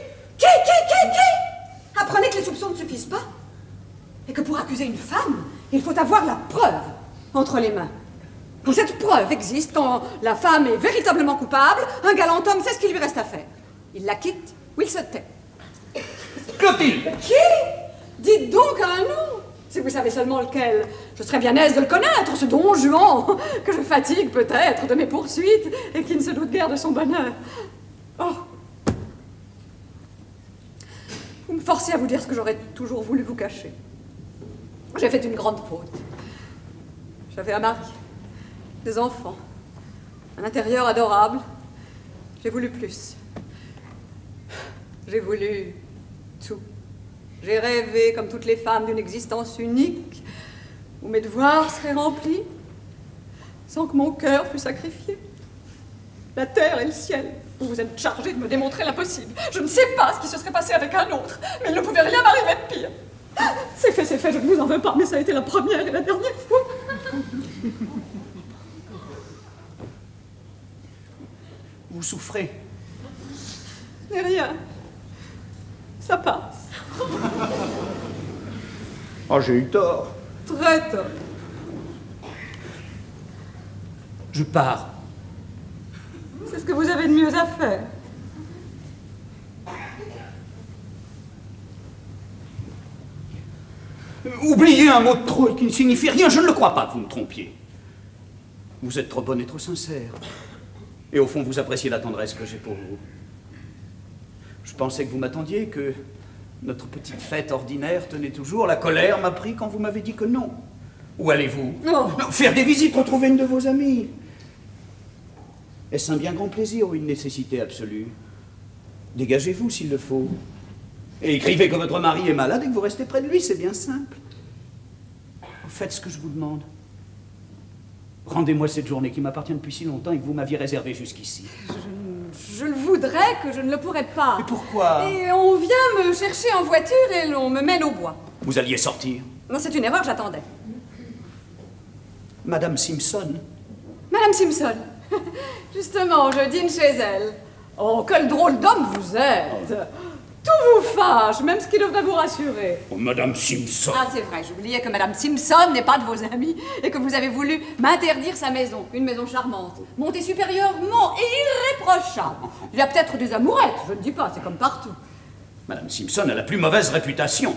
Apprenez que les soupçons ne suffisent pas, et que pour accuser une femme, il faut avoir la preuve entre les mains. Quand cette preuve existe, quand la femme est véritablement coupable, un galant homme sait ce qu'il lui reste à faire. Il la quitte ou il se tait. Clotilde! Qui? Dites donc un nom. Si vous savez seulement lequel, je serais bien aise de le connaître, ce don Juan, que je fatigue peut-être de mes poursuites et qui ne se doute guère de son bonheur. Oh! Vous me forcez à vous dire ce que j'aurais toujours voulu vous cacher. J'ai fait une grande faute. J'avais un mari, des enfants, un intérieur adorable. J'ai voulu plus. J'ai voulu tout. J'ai rêvé, comme toutes les femmes, d'une existence unique, où mes devoirs seraient remplis, sans que mon cœur fût sacrifié. La terre et le ciel, vous vous êtes chargés de me démontrer l'impossible. Je ne sais pas ce qui se serait passé avec un autre, mais il ne pouvait rien m'arriver de pire. C'est fait, je ne vous en veux pas, mais ça a été la première et la dernière fois. Vous souffrez. Mais rien. Ça passe. Oh, j'ai eu tort. Très tort. Je pars. C'est ce que vous avez de mieux à faire. Oubliez un mot de trop qui ne signifie rien, je ne le crois pas que vous me trompiez. Vous êtes trop bonne et trop sincère. Et au fond, vous appréciez la tendresse que j'ai pour vous. Je pensais que vous m'attendiez, que notre petite fête ordinaire tenait toujours. La colère m'a pris quand vous m'avez dit que non. Où allez-vous? Non. Faire des visites, retrouver une de vos amies. Est-ce un bien grand plaisir ou une nécessité absolue? Dégagez-vous s'il le faut. Et écrivez que votre mari est malade et que vous restez près de lui, c'est bien simple. Faites ce que je vous demande. Rendez-moi cette journée qui m'appartient depuis si longtemps et que vous m'aviez réservée jusqu'ici. Je le voudrais, que je ne le pourrais pas. Et pourquoi? Et on vient me chercher en voiture et l'on me mène au bois. Vous alliez sortir? Non, c'est une erreur, j'attendais. Madame Simpson? Madame Simpson. Justement, je dîne chez elle. Oh, quel drôle d'homme vous êtes. Tout vous fâche, même ce qui devrait vous rassurer. Oh, Madame Simpson. Ah, c'est vrai, j'oubliais que Madame Simpson n'est pas de vos amis et que vous avez voulu m'interdire sa maison. Une maison charmante, montée supérieurement et irréprochable. Il y a peut-être des amourettes, je ne dis pas, c'est comme partout. Madame Simpson a la plus mauvaise réputation.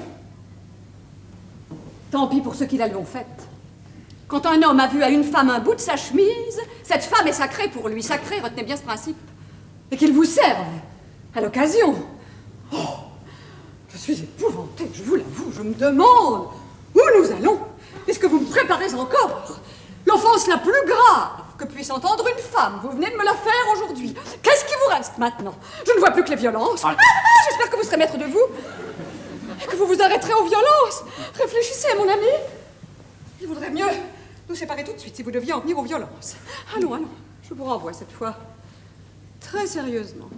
Tant pis pour ceux qui la lui ont faite. Quand un homme a vu à une femme un bout de sa chemise, cette femme est sacrée pour lui. Sacrée, retenez bien ce principe. Et qu'il vous serve à l'occasion. Oh, je suis épouvantée, je vous l'avoue, je me demande où nous allons. Est-ce que vous me préparez encore l'offense la plus grave que puisse entendre une femme? Vous venez de me la faire aujourd'hui. Qu'est-ce qui vous reste maintenant? Je ne vois plus que les violences. J'espère que vous serez maître de vous et que vous vous arrêterez aux violences. Réfléchissez, mon ami. Il vaudrait mieux nous séparer tout de suite si vous deviez en venir aux violences. Allons, allons, je vous renvoie cette fois très sérieusement.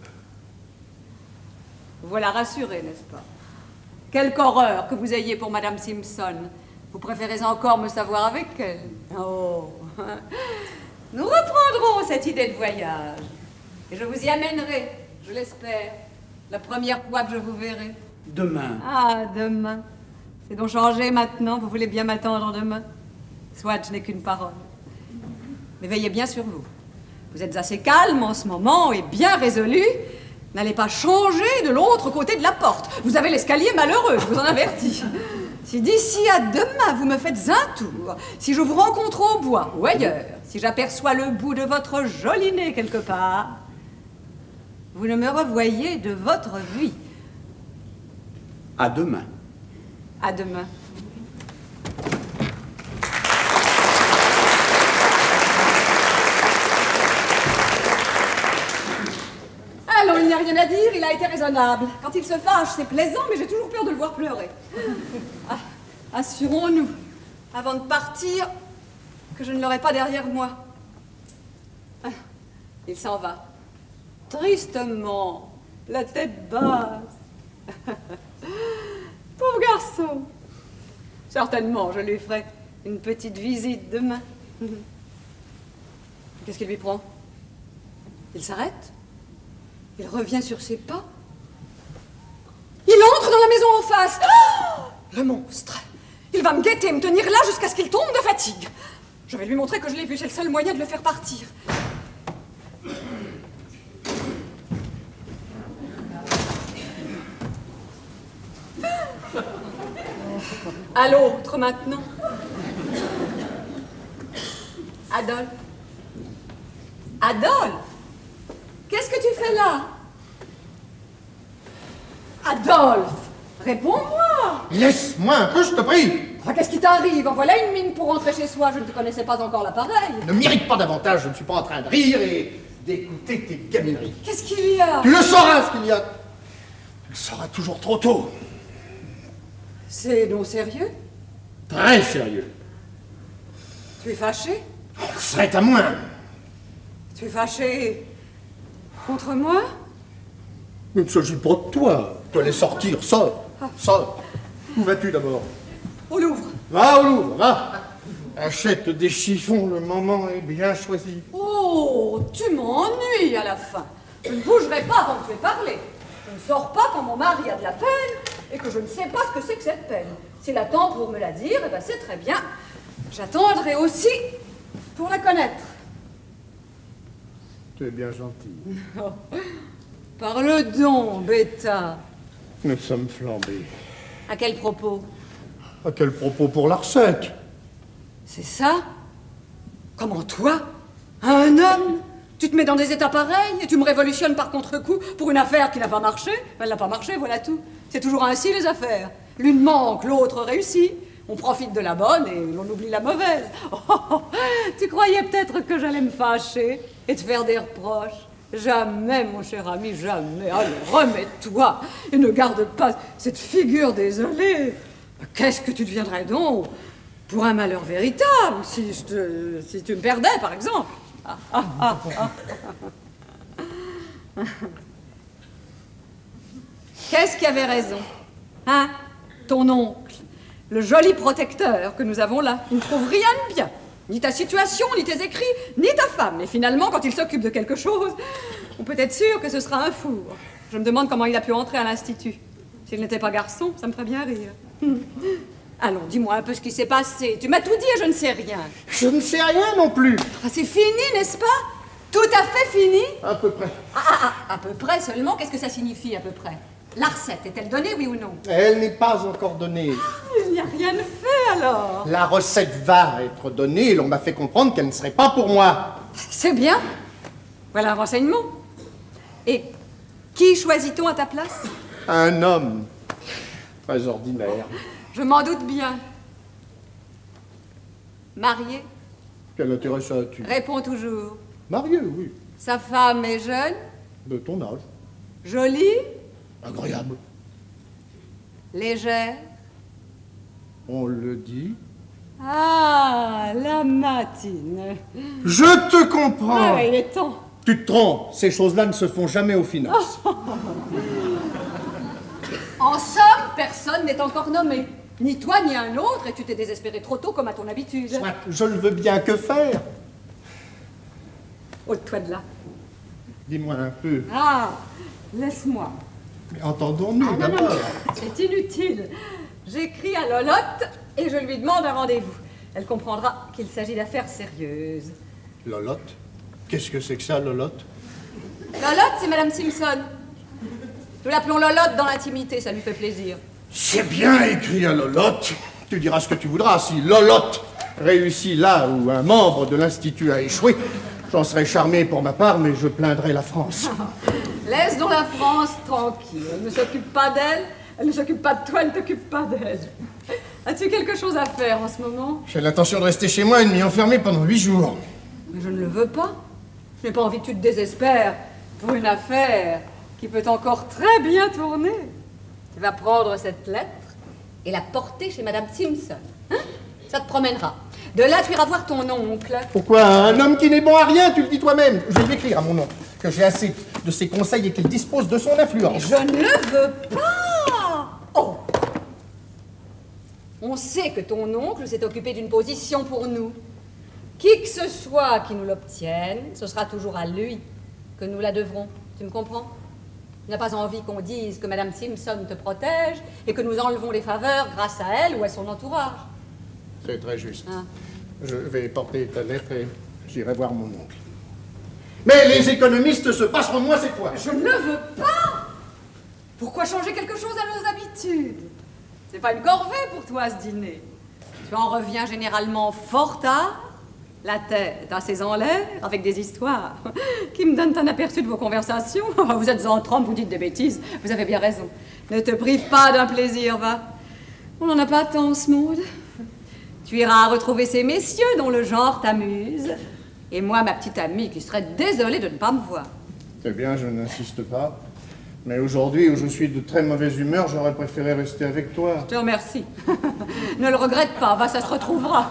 Voilà rassuré, n'est-ce pas? Quelque horreur que vous ayez pour Madame Simpson. Vous préférez encore me savoir avec elle. Oh. Nous reprendrons cette idée de voyage. Et je vous y amènerai, je l'espère, la première fois que je vous verrai. Demain. Ah, demain. C'est donc changé maintenant, vous voulez bien m'attendre demain? Soit je n'ai qu'une parole. Mais veillez bien sur vous. Vous êtes assez calme en ce moment et bien résolu. N'allez pas changer de l'autre côté de la porte. Vous avez l'escalier malheureux, je vous en avertis. Si d'ici à demain vous me faites un tour, si je vous rencontre au bois ou ailleurs, si j'aperçois le bout de votre joli nez quelque part, vous ne me revoyez de votre vie. À demain. À demain. Allons, il n'y a rien à dire, il a été raisonnable. Quand il se fâche, c'est plaisant, mais j'ai toujours peur de le voir pleurer. Ah, assurons-nous, avant de partir, que je ne l'aurai pas derrière moi. Ah, il s'en va. Tristement, la tête basse. garçon. Certainement, je lui ferai une petite visite demain. Qu'est-ce qui lui prend? Il s'arrête? Il revient sur ses pas? Il entre dans la maison en face. Oh, le monstre! Il va me guetter, me tenir là jusqu'à ce qu'il tombe de fatigue. Je vais lui montrer que je l'ai vu, c'est le seul moyen de le faire partir. À l'autre maintenant. Adolphe. Adolphe! Qu'est-ce que tu fais là? Adolphe! Réponds-moi! Laisse-moi un peu, je te prie! Enfin, qu'est-ce qui t'arrive? En voilà une mine pour rentrer chez soi, je ne te connaissais pas encore l'appareil. Ne m'irrite pas davantage, je ne suis pas en train de rire et d'écouter tes gamineries. Qu'est-ce qu'il y a? Tu le sauras, ce qu'il y a. Tu le sauras toujours trop tôt. C'est non sérieux? Très sérieux. Tu es fâché? Ce serait à moins. Tu es fâché contre moi? Il ne s'agit pas de toi. Tu allais sortir, sors, sors. Où vas-tu d'abord? Au Louvre. Va au Louvre, va. Achète des chiffons, le moment est bien choisi. Oh, tu m'ennuies à la fin. Je ne bougerai pas avant que tu aies parlé. Je ne sors pas quand mon mari a de la peine et que je ne sais pas ce que c'est que cette peine. S'il attend pour me la dire, eh ben c'est très bien. J'attendrai aussi pour la connaître. Tu es bien gentil. Oh. Parle donc, bêta. Nous sommes flambés. À quel propos? À quel propos pour la recette? C'est ça? Comment toi, un homme, tu te mets dans des états pareils et tu me révolutionnes par contre-coup pour une affaire qui n'a pas marché? Elle n'a pas marché, voilà tout. C'est toujours ainsi les affaires. L'une manque, l'autre réussit. On profite de la bonne et l'on oublie la mauvaise. Oh, tu croyais peut-être que j'allais me fâcher et te faire des reproches? Jamais, mon cher ami, jamais. Allez, remets-toi et ne garde pas cette figure désolée. Qu'est-ce que tu deviendrais donc pour un malheur véritable si tu me perdais, par exemple? Qu'est-ce qui avait raison? Hein? Ton oncle, le joli protecteur que nous avons là, il ne trouve rien de bien. Ni ta situation, ni tes écrits, ni ta femme. Et finalement, quand il s'occupe de quelque chose, on peut être sûr que ce sera un four. Je me demande comment il a pu entrer à l'Institut. S'il n'était pas garçon, ça me ferait bien rire. Allons, dis-moi un peu ce qui s'est passé. Tu m'as tout dit et je ne sais rien. Je ne sais rien non plus. Ah, c'est fini, n'est-ce pas? Tout à fait fini? À peu près. À peu près seulement, qu'est-ce que ça signifie à peu près? La recette est-elle donnée, oui ou non? Elle n'est pas encore donnée. Il n'y a rien de fait alors. La recette va être donnée et l'on m'a fait comprendre qu'elle ne serait pas pour moi. C'est bien. Voilà un renseignement. Et qui choisit-on à ta place? Un homme. Très ordinaire. Je m'en doute bien. Marié? Quel intérêt ça a-tu? Réponds toujours. Marié, oui. Sa femme est jeune? De ton âge. Jolie? Agréable. Légère? On le dit. Ah, la matine. Je te comprends. Ah, il est temps. Tu te trompes. Ces choses-là ne se font jamais aux finances. En somme, personne n'est encore nommé. Ni toi, ni un autre, et tu t'es désespéré trop tôt, comme à ton habitude. Soit, je le veux bien, que faire? Ôte-toi de là. Dis-moi un peu. Ah, laisse-moi. Mais entendons-nous Non, d'abord. c'est inutile. J'écris à Lolotte et je lui demande un rendez-vous. Elle comprendra qu'il s'agit d'affaires sérieuses. Lolotte? Qu'est-ce que c'est que ça, Lolotte? Lolotte, c'est Madame Simpson. Nous l'appelons Lolotte dans l'intimité, ça lui fait plaisir. C'est bien écrit à Lolotte. Tu diras ce que tu voudras. Si Lolotte réussit là où un membre de l'Institut a échoué, j'en serais charmé pour ma part, mais je plaindrais la France. Laisse donc la France tranquille. Elle ne s'occupe pas d'elle, elle ne s'occupe pas de toi, elle ne t'occupe pas d'elle. As-tu quelque chose à faire en ce moment? J'ai l'intention de rester chez moi et de m'y enfermer pendant 8 jours. Mais je ne le veux pas. Je n'ai pas envie que tu te désespères pour une affaire qui peut encore très bien tourner. Tu vas prendre cette lettre et la porter chez Madame Simpson. Hein? Ça te promènera. De là, tu iras voir ton oncle. Pourquoi? Un homme qui n'est bon à rien, tu le dis toi-même. Je vais lui écrire à mon oncle que j'ai assez de ses conseils et qu'il dispose de son influence. Je ne le veux pas. Oh, On sait que ton oncle s'est occupé d'une position pour nous. Qui que ce soit qui nous l'obtienne, ce sera toujours à lui que nous la devrons. Tu me comprends? Tu n'as pas envie qu'on dise que Madame Simpson te protège et que nous enlevons les faveurs grâce à elle ou à son entourage. C'est très juste. Hein? Je vais porter ta lettre et j'irai voir mon oncle. Mais les économistes se passeront de moi cette fois. Je ne le veux pas. Pourquoi changer quelque chose à nos habitudes? C'est pas une corvée pour toi ce dîner. Tu en reviens généralement fort tard, la tête assez en l'air, avec des histoires qui me donnent un aperçu de vos conversations. Vous êtes en trompe, vous dites des bêtises. Vous avez bien raison. Ne te prive pas d'un plaisir, va. On n'en a pas tant, ce monde. Tu iras retrouver ces messieurs dont le genre t'amuse. Et moi, ma petite amie, qui serait désolée de ne pas me voir. C'est bien, je n'insiste pas. Mais aujourd'hui, où je suis de très mauvaise humeur, j'aurais préféré rester avec toi. Je te remercie. Ne le regrette pas, va, ça se retrouvera.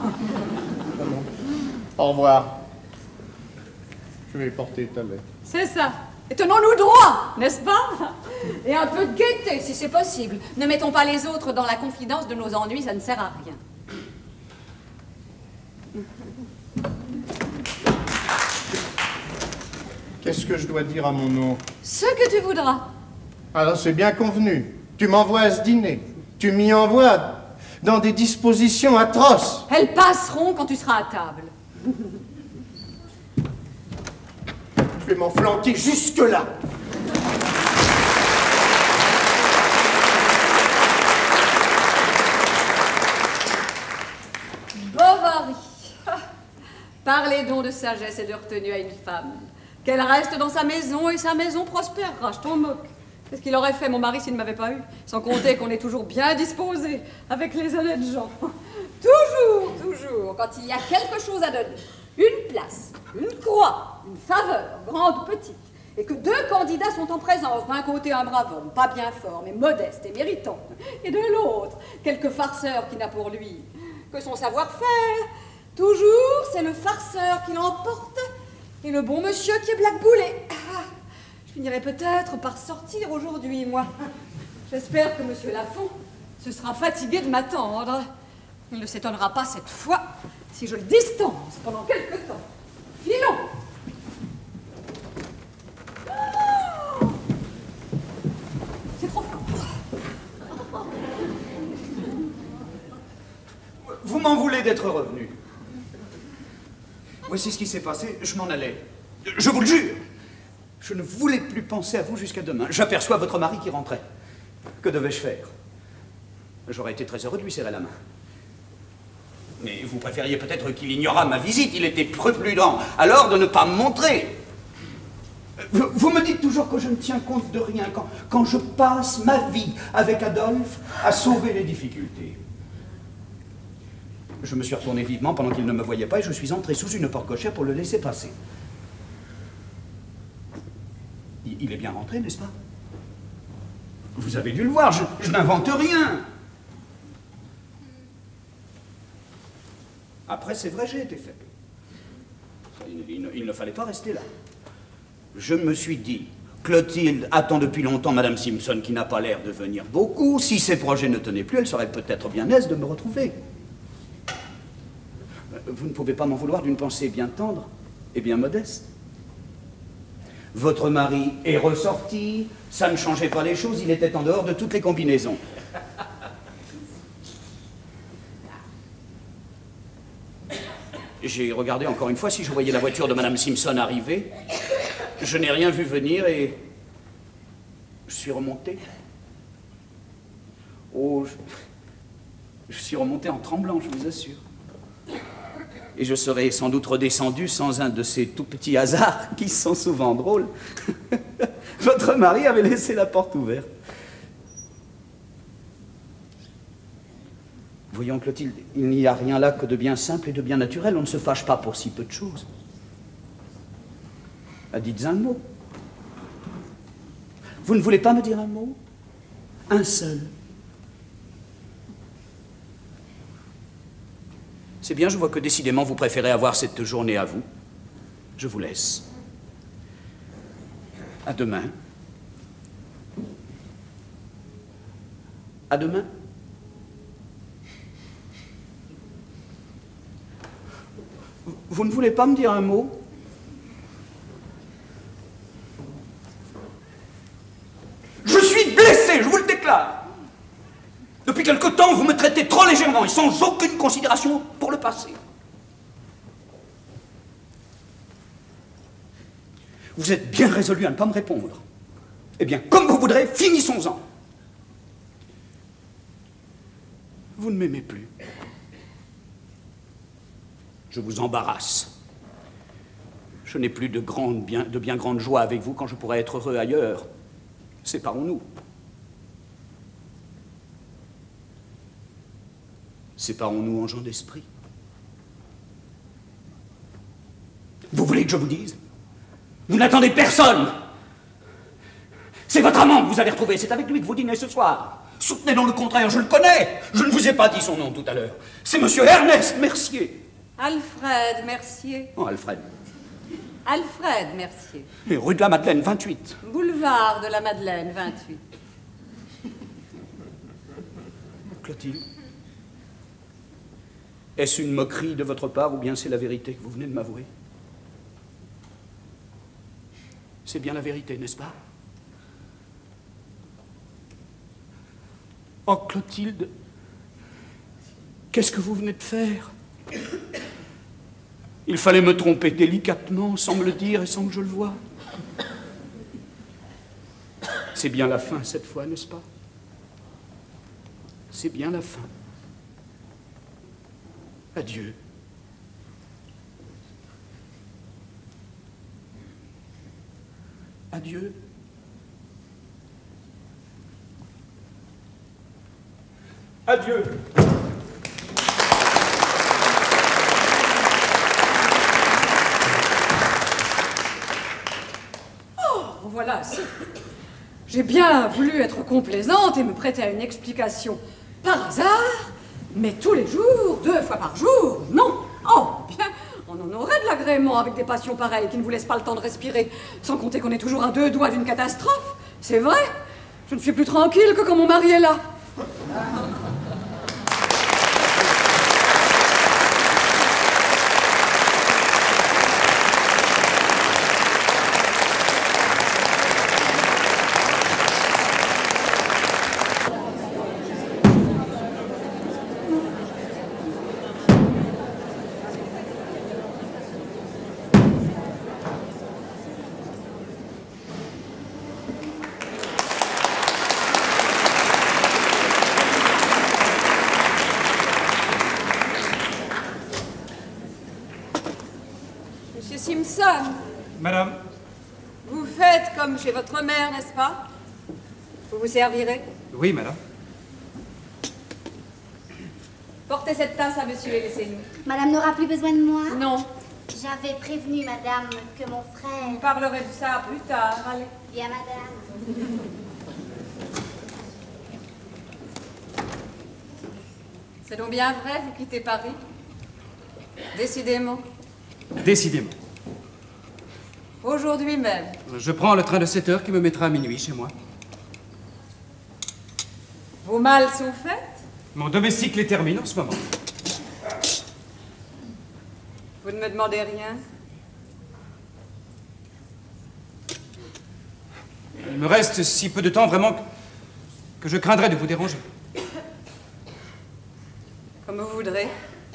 Au revoir. Je vais porter ta lettre. C'est ça. Et tenons-nous droit, n'est-ce pas? Et un peu de gaieté, si c'est possible. Ne mettons pas les autres dans la confidence de nos ennuis, ça ne sert à rien. Qu'est-ce que je dois dire à mon oncle? Ce que tu voudras. Alors c'est bien convenu. Tu m'envoies à ce dîner. Tu m'y envoies dans des dispositions atroces. Elles passeront quand tu seras à table. Je vais m'en flanquer jusque-là. Bovary. Parlez donc de sagesse et de retenue à une femme. Qu'elle reste dans sa maison et sa maison prospérera, je t'en moque. Qu'est-ce qu'il aurait fait, mon mari, s'il ne m'avait pas eu? Sans compter qu'on est toujours bien disposé avec les honnêtes gens. Toujours, toujours, quand il y a quelque chose à donner, une place, une croix, une faveur, grande ou petite, et que deux candidats sont en présence, d'un côté un brave homme, pas bien fort, mais modeste et méritant, et de l'autre, quelque farceur qui n'a pour lui que son savoir-faire, toujours c'est le farceur qui l'emporte, et le bon monsieur qui est blackboulé. Je finirai peut-être par sortir aujourd'hui, moi. J'espère que monsieur Lafont se sera fatigué de m'attendre. Il ne s'étonnera pas cette fois si je le distance pendant quelque temps. Filons! C'est trop fort. Vous m'en voulez d'être revenu. Voici ce qui s'est passé, je m'en allais. Je vous le jure. Je ne voulais plus penser à vous jusqu'à demain. J'aperçois votre mari qui rentrait. Que devais-je faire? J'aurais été très heureux de lui serrer la main. Mais vous préfériez peut-être qu'il ignorât ma visite. Il était prudent alors de ne pas me montrer. Vous me dites toujours que je ne tiens compte de rien quand je passe ma vie avec Adolphe à sauver les difficultés. Je me suis retourné vivement pendant qu'il ne me voyait pas et je suis entré sous une porte cochère pour le laisser passer. Il est bien rentré, n'est-ce pas? Vous avez dû le voir, je n'invente rien. Après, c'est vrai, j'ai été faible. Il ne fallait pas rester là. Je me suis dit, Clotilde attend depuis longtemps Madame Simpson qui n'a pas l'air de venir beaucoup. Si ses projets ne tenaient plus, elle serait peut-être bien aise de me retrouver. Vous ne pouvez pas m'en vouloir d'une pensée bien tendre et bien modeste. Votre mari est ressorti, ça ne changeait pas les choses, il était en dehors de toutes les combinaisons. J'ai regardé encore une fois si je voyais la voiture de Madame Simpson arriver. Je n'ai rien vu venir et je suis remonté. Oh, je suis remonté en tremblant, je vous assure. Et je serais sans doute redescendu sans un de ces tout petits hasards qui sont souvent drôles. Votre mari avait laissé la porte ouverte. Voyons, Clotilde, il n'y a rien là que de bien simple et de bien naturel. On ne se fâche pas pour si peu de choses. Dites un mot. Vous ne voulez pas me dire un mot? Un seul. C'est bien, je vois que décidément vous préférez avoir cette journée à vous. Je vous laisse. À demain. À demain. Vous ne voulez pas me dire un mot? Je suis blessé, je vous le déclare. Depuis quelque temps, vous me traitez trop légèrement et sans aucune considération pour le passé. Vous êtes bien résolu à ne pas me répondre. Eh bien, comme vous voudrez, finissons-en. Vous ne m'aimez plus. Je vous embarrasse. Je n'ai plus de bien grande joie avec vous quand je pourrais être heureux ailleurs. Séparons-nous. Séparons-nous en gens d'esprit. Vous voulez que je vous dise? Vous n'attendez personne. C'est votre amant que vous avez retrouvé. C'est avec lui que vous dînez ce soir. Soutenez-donc le contraire, je le connais. Je ne vous ai pas dit son nom tout à l'heure. C'est monsieur Ernest Mercier. Alfred Mercier. Oh, Alfred. Alfred Mercier. Et rue de la Madeleine, 28. Boulevard de la Madeleine, 28. Clotilde, est-ce une moquerie de votre part ou bien c'est la vérité que vous venez de m'avouer? C'est bien la vérité, n'est-ce pas? Oh, Clotilde, qu'est-ce que vous venez de faire? Il fallait me tromper délicatement, sans me le dire et sans que je le voie. C'est bien la fin cette fois, n'est-ce pas? C'est bien la fin. Adieu. Adieu. Adieu. Oh, voilà, si. J'ai bien voulu être complaisante et me prêter à une explication par hasard, mais tous les jours, 2 fois par jour, non. Oh, bien, on en aurait de l'agrément avec des passions pareilles qui ne vous laissent pas le temps de respirer, sans compter qu'on est toujours à 2 doigts d'une catastrophe. C'est vrai, je ne suis plus tranquille que quand mon mari est là. Madame? Vous faites comme chez votre mère, n'est-ce pas? Vous vous servirez? Oui, madame. Portez cette tasse à monsieur et laissez-nous. Madame n'aura plus besoin de moi? Non. J'avais prévenu, madame, que mon frère... Vous parlerez de ça plus tard. Allez. Bien, madame. C'est donc bien vrai, vous quittez Paris? Décidément. Décidément. Aujourd'hui même. Je prends le train de 7 heures qui me mettra à minuit chez moi. Vos malles sont faites? Mon domestique les termine en ce moment. Vous ne me demandez rien? Il me reste si peu de temps vraiment que je craindrais de vous déranger. Comme vous voudrez.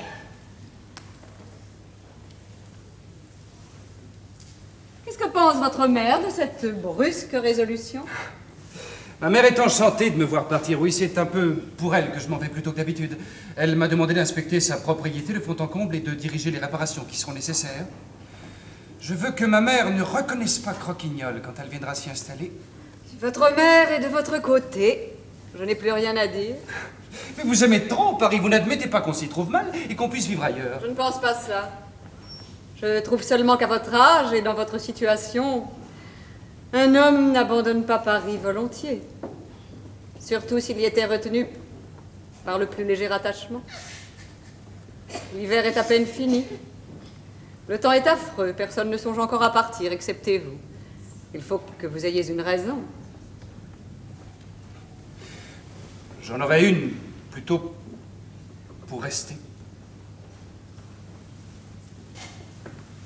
Qu'est-ce que pense votre mère de cette brusque résolution? Ma mère est enchantée de me voir partir. Oui, c'est un peu pour elle que je m'en vais plutôt que d'habitude. Elle m'a demandé d'inspecter sa propriété de fond en comble et de diriger les réparations qui seront nécessaires. Je veux que ma mère ne reconnaisse pas Croquignol quand elle viendra s'y installer. Si votre mère est de votre côté, je n'ai plus rien à dire. Mais vous aimez trop Paris, vous n'admettez pas qu'on s'y trouve mal et qu'on puisse vivre ailleurs. Je ne pense pas ça. Je trouve seulement qu'à votre âge et dans votre situation, un homme n'abandonne pas Paris volontiers. Surtout s'il y était retenu par le plus léger attachement. L'hiver est à peine fini. Le temps est affreux, personne ne songe encore à partir, excepté vous. Il faut que vous ayez une raison. J'en aurais une, plutôt pour rester.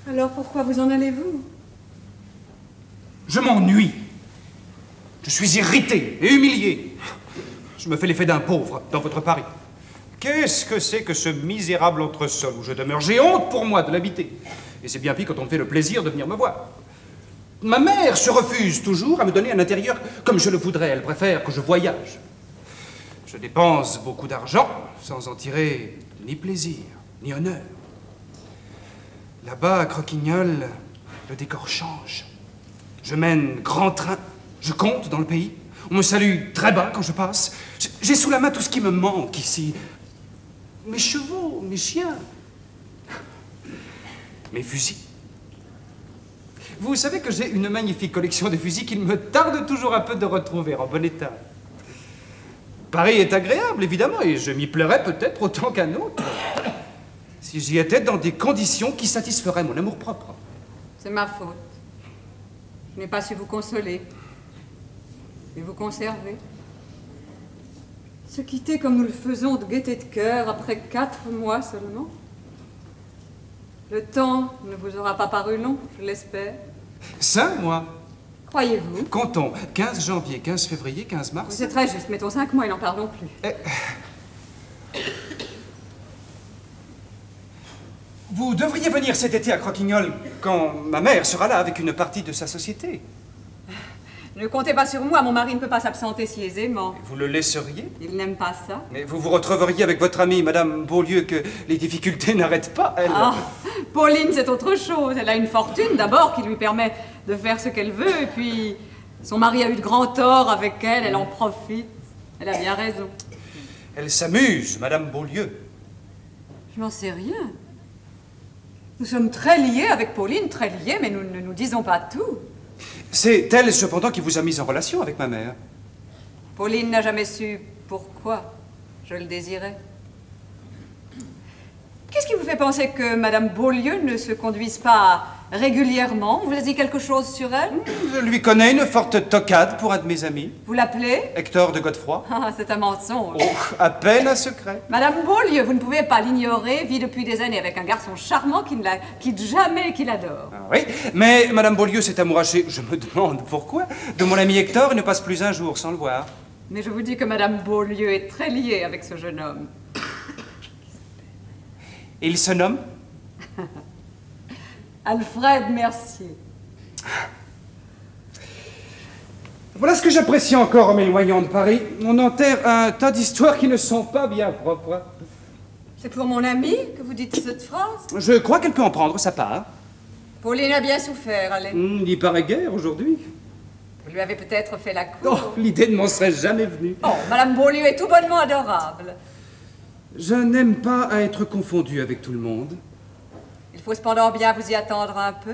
Alors pourquoi vous en allez-vous? Je m'ennuie. Je suis irrité et humilié. Je me fais l'effet d'un pauvre dans votre Paris. Qu'est-ce que c'est que ce misérable entresol où je demeure? J'ai honte pour moi de l'habiter. Et c'est bien pis quand on me fait le plaisir de venir me voir. Ma mère se refuse toujours à me donner un intérieur comme je le voudrais. Elle préfère que je voyage. Je dépense beaucoup d'argent sans en tirer ni plaisir, ni honneur. Là-bas, à Croquignol, le décor change. Je mène grand train, je compte dans le pays. On me salue très bas quand je passe. J'ai sous la main tout ce qui me manque ici. Mes chevaux, mes chiens, mes fusils. Vous savez que j'ai une magnifique collection de fusils qu'il me tarde toujours un peu de retrouver en bon état. Paris est agréable, évidemment, et je m'y plairais peut-être autant qu'un autre, si j'y étais dans des conditions qui satisferaient mon amour-propre. C'est ma faute. Je n'ai pas su vous consoler et vous conserver. Se quitter comme nous le faisons de gaieté de cœur après 4 mois seulement. Le temps ne vous aura pas paru long, je l'espère. 5 mois. Croyez-vous? Comptons. 15 janvier, 15 février, 15 mars. C'est très juste. Mettons 5 mois et n'en parlons plus. Vous devriez venir cet été à Croquignol quand ma mère sera là avec une partie de sa société. Ne comptez pas sur moi, mon mari ne peut pas s'absenter si aisément. Vous le laisseriez? Il n'aime pas ça. Mais vous vous retrouveriez avec votre amie, Madame Beaulieu, que les difficultés n'arrêtent pas, elle. Ah, Pauline, c'est autre chose. Elle a une fortune, d'abord, qui lui permet de faire ce qu'elle veut, et puis son mari a eu de grands torts avec elle, elle en profite. Elle a bien raison. Elle s'amuse, Madame Beaulieu. Je n'en sais rien. Nous sommes très liés avec Pauline, très liés, mais nous ne nous disons pas tout. C'est elle, cependant, qui vous a mis en relation avec ma mère. Pauline n'a jamais su pourquoi je le désirais. Qu'est-ce qui vous fait penser que Madame Beaulieu ne se conduise pas régulièrement? Vous avez dit quelque chose sur elle? Je lui connais une forte toquade pour un de mes amis. Vous l'appelez? Hector de Godefroy. Ah, c'est un mensonge. Oh, à peine un secret. Madame Beaulieu, vous ne pouvez pas l'ignorer, vit depuis des années avec un garçon charmant qui ne la quitte jamais et qui l'adore. Ah, oui, mais Madame Beaulieu s'est amourachée, je me demande pourquoi, de mon ami Hector et ne passe plus un jour sans le voir. Mais je vous dis que Madame Beaulieu est très liée avec ce jeune homme. Et il se nomme? Alfred Mercier. Voilà ce que j'apprécie encore en m'éloignant de Paris. On enterre un tas d'histoires qui ne sont pas bien propres. C'est pour mon amie que vous dites cette phrase? Je crois qu'elle peut en prendre sa part. Pauline a bien souffert, allez. Il n'y paraît guère aujourd'hui. Vous lui avez peut-être fait la cour. Oh, l'idée ne m'en serait jamais venue. Oh, Madame Beaulieu est tout bonnement adorable. Je n'aime pas à être confondu avec tout le monde. Il faut cependant bien vous y attendre un peu.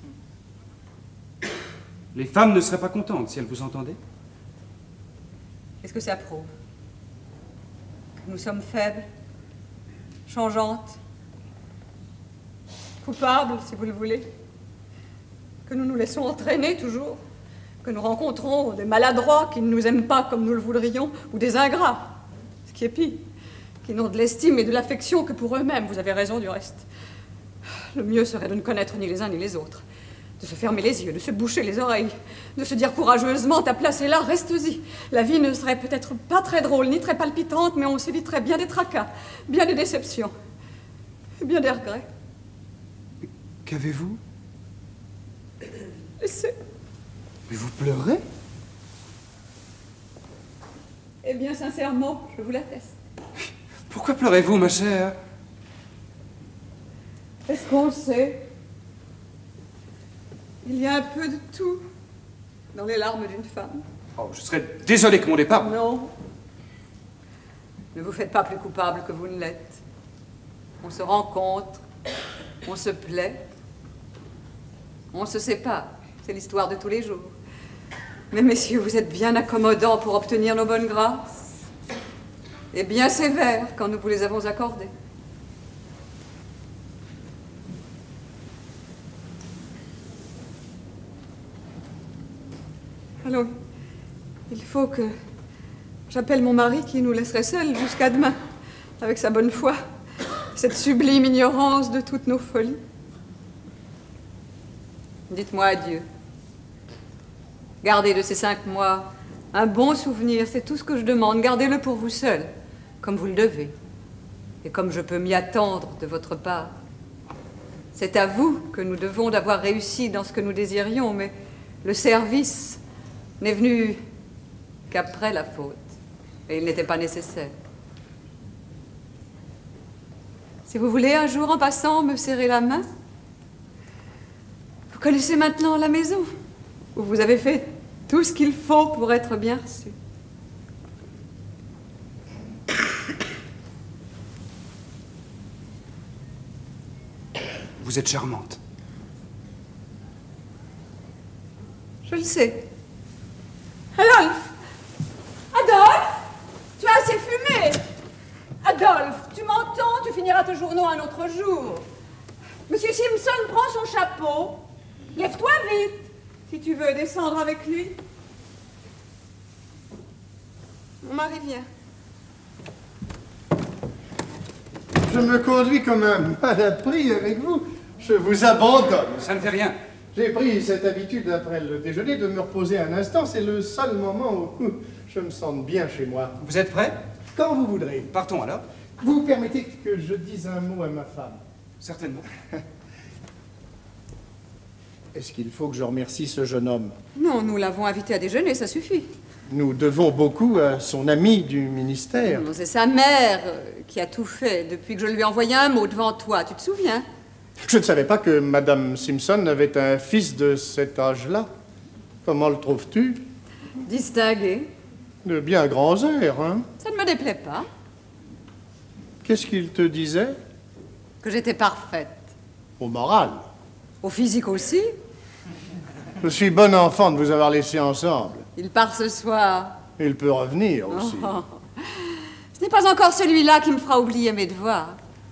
Les femmes ne seraient pas contentes si elles vous entendaient. Qu'est-ce que ça prouve? Que nous sommes faibles, changeantes, coupables, si vous le voulez. Que nous nous laissons entraîner toujours. Que nous rencontrons des maladroits qui ne nous aiment pas comme nous le voudrions, ou des ingrats, ce qui est pire, qui n'ont de l'estime et de l'affection que pour eux-mêmes. Vous avez raison du reste. Le mieux serait de ne connaître ni les uns ni les autres, de se fermer les yeux, de se boucher les oreilles, de se dire courageusement, ta place est là, reste-y. La vie ne serait peut-être pas très drôle, ni très palpitante, mais on s'éviterait bien des tracas, bien des déceptions, bien des regrets. Qu'avez-vous? Laissez. Mais vous pleurez? Eh bien, sincèrement, je vous l'atteste. Pourquoi pleurez-vous, ma chère? Est-ce qu'on le sait? Il y a un peu de tout dans les larmes d'une femme. Oh, je serais désolé que mon départ... Non. Ne vous faites pas plus coupable que vous ne l'êtes. On se rencontre, on se plaît, on se sépare. C'est l'histoire de tous les jours. Mais messieurs, vous êtes bien accommodants pour obtenir nos bonnes grâces et bien sévères quand nous vous les avons accordées. Alors, il faut que j'appelle mon mari qui nous laisserait seuls jusqu'à demain, avec sa bonne foi, cette sublime ignorance de toutes nos folies. Dites-moi adieu. Gardez de ces 5 mois un bon souvenir, c'est tout ce que je demande. Gardez-le pour vous seul, comme vous le devez. Et comme je peux m'y attendre de votre part. C'est à vous que nous devons d'avoir réussi dans ce que nous désirions, mais le service n'est venu qu'après la faute. Et il n'était pas nécessaire. Si vous voulez un jour en passant me serrer la main, vous connaissez maintenant la maison, où vous avez fait tout ce qu'il faut pour être bien reçu. Vous êtes charmante. Je le sais. Adolphe! Adolphe! Tu as assez fumé! Adolphe, tu m'entends? Tu finiras tes journaux un autre jour. Monsieur Simpson prend son chapeau. Lève-toi vite, si tu veux descendre avec lui. Mon mari vient. Je me conduis comme un malappris avec vous. Je vous abandonne. Ça ne fait rien. J'ai pris cette habitude après le déjeuner de me reposer un instant. C'est le seul moment où je me sente bien chez moi. Vous êtes prêt? Quand vous voudrez. Partons alors. Vous permettez que je dise un mot à ma femme? Certainement. Est-ce qu'il faut que je remercie ce jeune homme? Non, nous l'avons invité à déjeuner, ça suffit. Nous devons beaucoup à son ami du ministère. Non, c'est sa mère qui a tout fait depuis que je lui ai envoyé un mot devant toi, tu te souviens? Je ne savais pas que Madame Simpson avait un fils de cet âge-là. Comment le trouves-tu? Distingué. De bien grands airs, hein? Ça ne me déplaît pas. Qu'est-ce qu'il te disait? Que j'étais parfaite. Au moral. Au physique aussi. Je suis bon enfant de vous avoir laissé ensemble. Il part ce soir. Il peut revenir aussi. Oh. Ce n'est pas encore celui-là qui me fera oublier mes devoirs.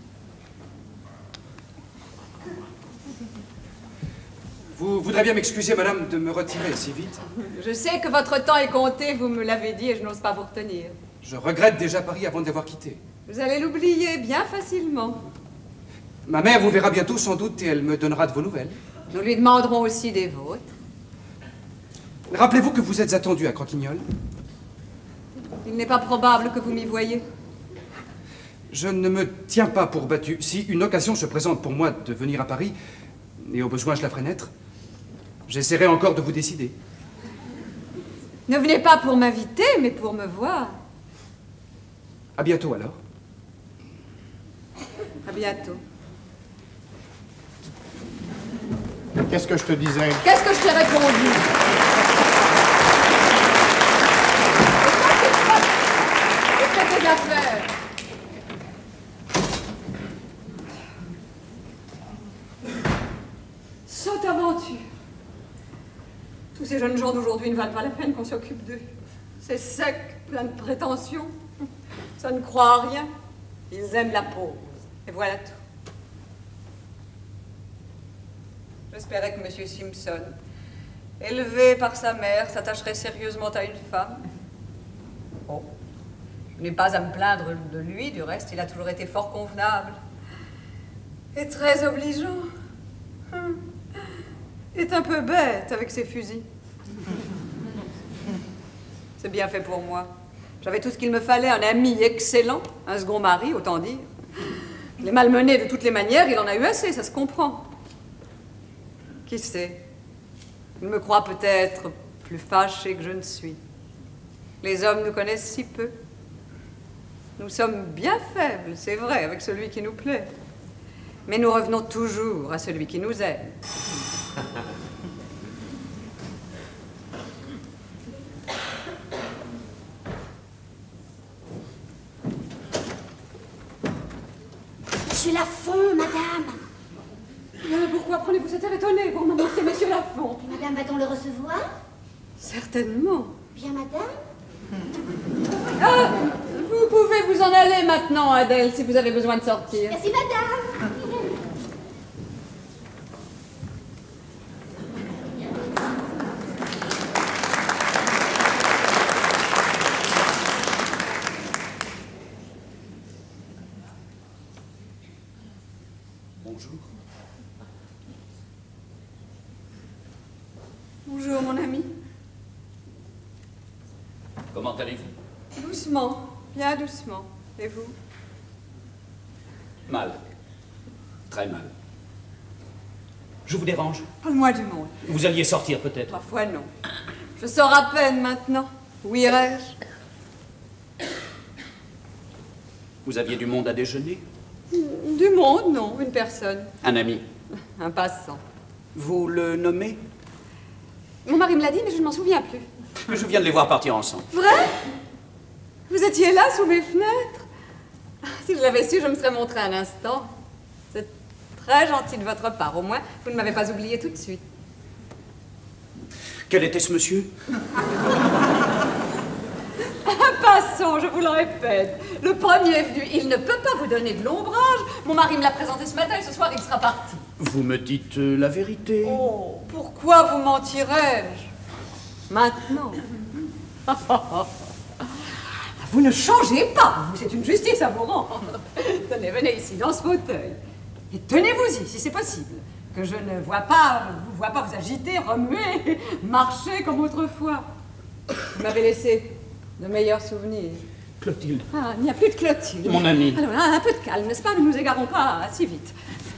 Vous voudrez bien m'excuser, madame, de me retirer si vite. Je sais que votre temps est compté, vous me l'avez dit, et je n'ose pas vous retenir. Je regrette déjà Paris avant de l'avoir quitté. Vous allez l'oublier bien facilement. Ma mère vous verra bientôt sans doute et elle me donnera de vos nouvelles. Nous lui demanderons aussi des vôtres. Rappelez-vous que vous êtes attendu à Croquignol. Il n'est pas probable que vous m'y voyiez. Je ne me tiens pas pour battu. Si une occasion se présente pour moi de venir à Paris, et au besoin je la ferai naître, j'essaierai encore de vous décider. Ne venez pas pour m'inviter, mais pour me voir. À bientôt alors. À bientôt. Qu'est-ce que je te disais? Qu'est-ce que je t'ai répondu? Fais tes affaires. Sotte aventure. Tous ces jeunes gens d'aujourd'hui ne valent pas la peine qu'on s'occupe d'eux. C'est sec, plein de prétentions. Ça ne croit à rien. Ils aiment la pause. Et voilà tout. J'espérais que M. Simpson, élevé par sa mère, s'attacherait sérieusement à une femme. Oh, je n'ai pas à me plaindre de lui, du reste, il a toujours été fort convenable. Et très obligeant. Il est un peu bête avec ses fusils. C'est bien fait pour moi. J'avais tout ce qu'il me fallait, un ami excellent, un second mari, autant dire. Je l'ai malmené de toutes les manières, il en a eu assez, ça se comprend. Qui sait? Il me croit peut-être plus fâché que je ne suis. Les hommes nous connaissent si peu. Nous sommes bien faibles, c'est vrai, avec celui qui nous plaît. Mais nous revenons toujours à celui qui nous aime. Monsieur Lafont, madame. Pourquoi prenez-vous cet air étonné pour m'annoncer Monsieur Lafont? Madame, va-t-on le recevoir? Certainement. Bien, madame. Ah, vous pouvez vous en aller maintenant, Adèle, si vous avez besoin de sortir. Merci, madame. Bonjour. Bonjour, mon ami. Comment allez-vous? Doucement, bien doucement. Et vous? Mal. Très mal. Je vous dérange? Parle-moi du monde. Vous alliez sortir peut-être? Parfois, non. Je sors à peine maintenant. Où irais-je? Vous aviez du monde à déjeuner? Du monde, non. Une personne. Un ami. Un passant. Vous le nommez? Mon mari me l'a dit, mais je ne m'en souviens plus. Je viens de les voir partir ensemble. Vrai? Vous étiez là, sous mes fenêtres? Si je l'avais su, je me serais montré un instant. C'est très gentil de votre part. Au moins, vous ne m'avez pas oublié tout de suite. Quel était ce monsieur? Un passant, je vous le répète. Le premier venu, il ne peut pas vous donner de l'ombrage. Mon mari me l'a présenté ce matin et ce soir, il sera parti. Vous me dites la vérité. Oh, pourquoi vous mentirais-je? Maintenant. Vous ne changez pas. C'est une justice à vos rangs. Tenez, venez ici, dans ce fauteuil. Et tenez-vous-y, si c'est possible. Que je ne vois pas vous agiter, remuer, marcher comme autrefois. Vous m'avez laissé de meilleurs souvenirs. Clotilde. Ah, il n'y a plus de Clotilde. Mon ami. Alors, un peu de calme, n'est-ce pas? Ne nous égarons pas si vite.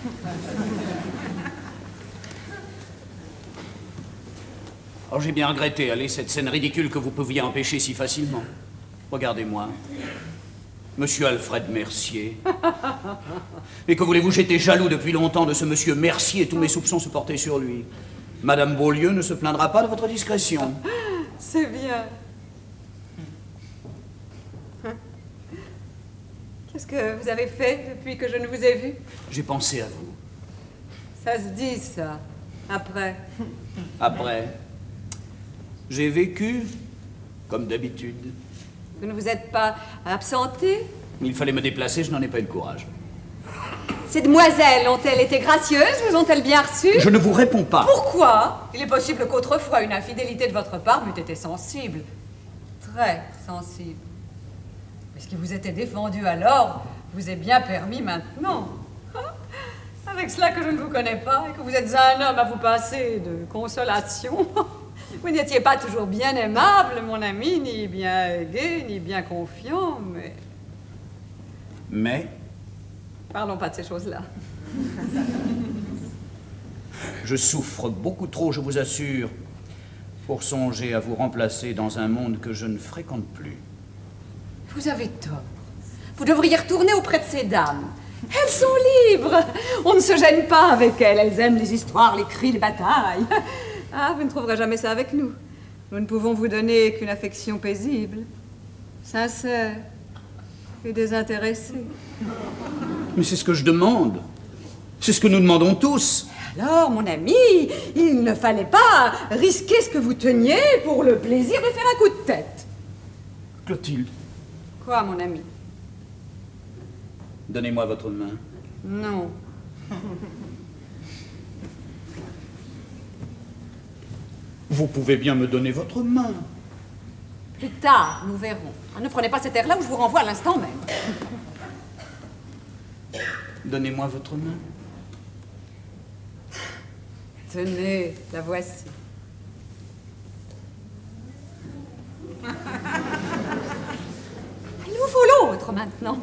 Oh, j'ai bien regretté, allez, cette scène ridicule que vous pouviez empêcher si facilement. Regardez-moi. Monsieur Alfred Mercier. Mais que voulez-vous, j'étais jaloux depuis longtemps de ce monsieur Mercier et tous mes soupçons se portaient sur lui. Madame Beaulieu ne se plaindra pas de votre discrétion. C'est bien. Qu'est-ce que vous avez fait depuis que je ne vous ai vu? J'ai pensé à vous. Ça se dit, ça. Après. Après, j'ai vécu comme d'habitude. Vous ne vous êtes pas absenté? Il fallait me déplacer, je n'en ai pas eu le courage. Ces demoiselles ont-elles été gracieuses? Vous ont-elles bien reçu? Je ne vous réponds pas. Pourquoi? Il est possible qu'autrefois une infidélité de votre part m'eût été sensible. Très sensible. Mais ce qui vous était défendu alors vous est bien permis maintenant. Avec cela que je ne vous connais pas et que vous êtes un homme à vous passer de consolation. Vous n'étiez pas toujours bien aimable, mon ami, ni bien gai, ni bien confiant, mais... Mais Parlons pas de ces choses-là. je souffre beaucoup trop, je vous assure, pour songer à vous remplacer dans un monde que je ne fréquente plus. Vous avez tort. Vous devriez retourner auprès de ces dames. Elles sont libres. On ne se gêne pas avec elles. Elles aiment les histoires, les cris, les batailles. Ah, vous ne trouverez jamais ça avec nous. Nous ne pouvons vous donner qu'une affection paisible, sincère et désintéressée. Mais c'est ce que je demande. C'est ce que nous demandons tous. Alors, mon ami, il ne fallait pas risquer ce que vous teniez pour le plaisir de faire un coup de tête. Clotilde, Quoi, mon ami? donnez-moi votre main. Non. Vous pouvez bien me donner votre main. Plus tard, nous verrons. Ne prenez pas cet air-là où je vous renvoie à l'instant même. Donnez-moi votre main. Tenez, la voici. Il vous faut l'autre maintenant.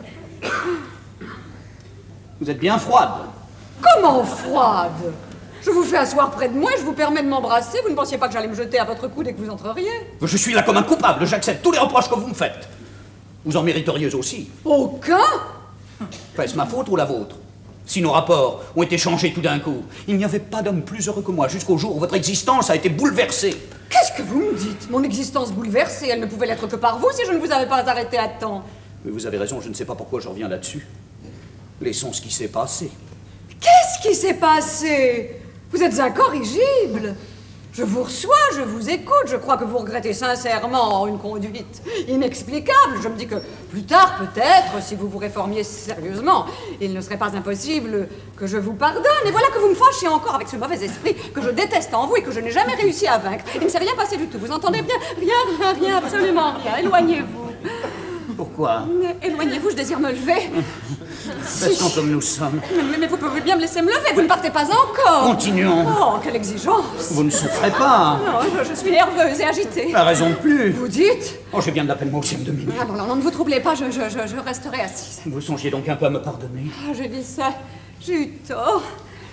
Vous êtes bien froide. Comment froide? Je vous fais asseoir près de moi et je vous permets de m'embrasser. Vous ne pensiez pas que j'allais me jeter à votre cou dès que vous entreriez? Je suis là comme un coupable, j'accepte tous les reproches que vous me faites. Vous en mériteriez aussi. Aucun? Est-ce ma faute ou la vôtre? Si nos rapports ont été changés tout d'un coup, il n'y avait pas d'homme plus heureux que moi jusqu'au jour où votre existence a été bouleversée. Qu'est-ce que vous me dites? Mon existence bouleversée, elle ne pouvait l'être que par vous si je ne vous avais pas arrêté à temps. Mais vous avez raison, je ne sais pas pourquoi je reviens là-dessus. Laissons ce qui s'est passé. Qu'est-ce qui s'est passé? Vous êtes incorrigible. Je vous reçois, je vous écoute, je crois que vous regrettez sincèrement une conduite inexplicable. Je me dis que plus tard, peut-être, si vous vous réformiez sérieusement, il ne serait pas impossible que je vous pardonne. Et voilà que vous me fâchez encore avec ce mauvais esprit que je déteste en vous et que je n'ai jamais réussi à vaincre. Il ne s'est rien passé du tout, vous entendez bien? Rien, absolument rien. Éloignez-vous. Pourquoi Quoi? Mais éloignez-vous, je désire me lever. Restons comme nous sommes. Mais vous pouvez bien me laisser me lever, vous ne partez pas encore. Continuons. Oh, quelle exigence. Vous ne souffrez pas. Non, je suis nerveuse et agitée. La raison de plus. Vous dites? Oh, j'ai bien de la peine moi aussi à me dominer. Ah non, ne vous troublez pas, je resterai assise. Vous songiez donc un peu à me pardonner. Ah, j'ai dit ça, j'ai eu tort.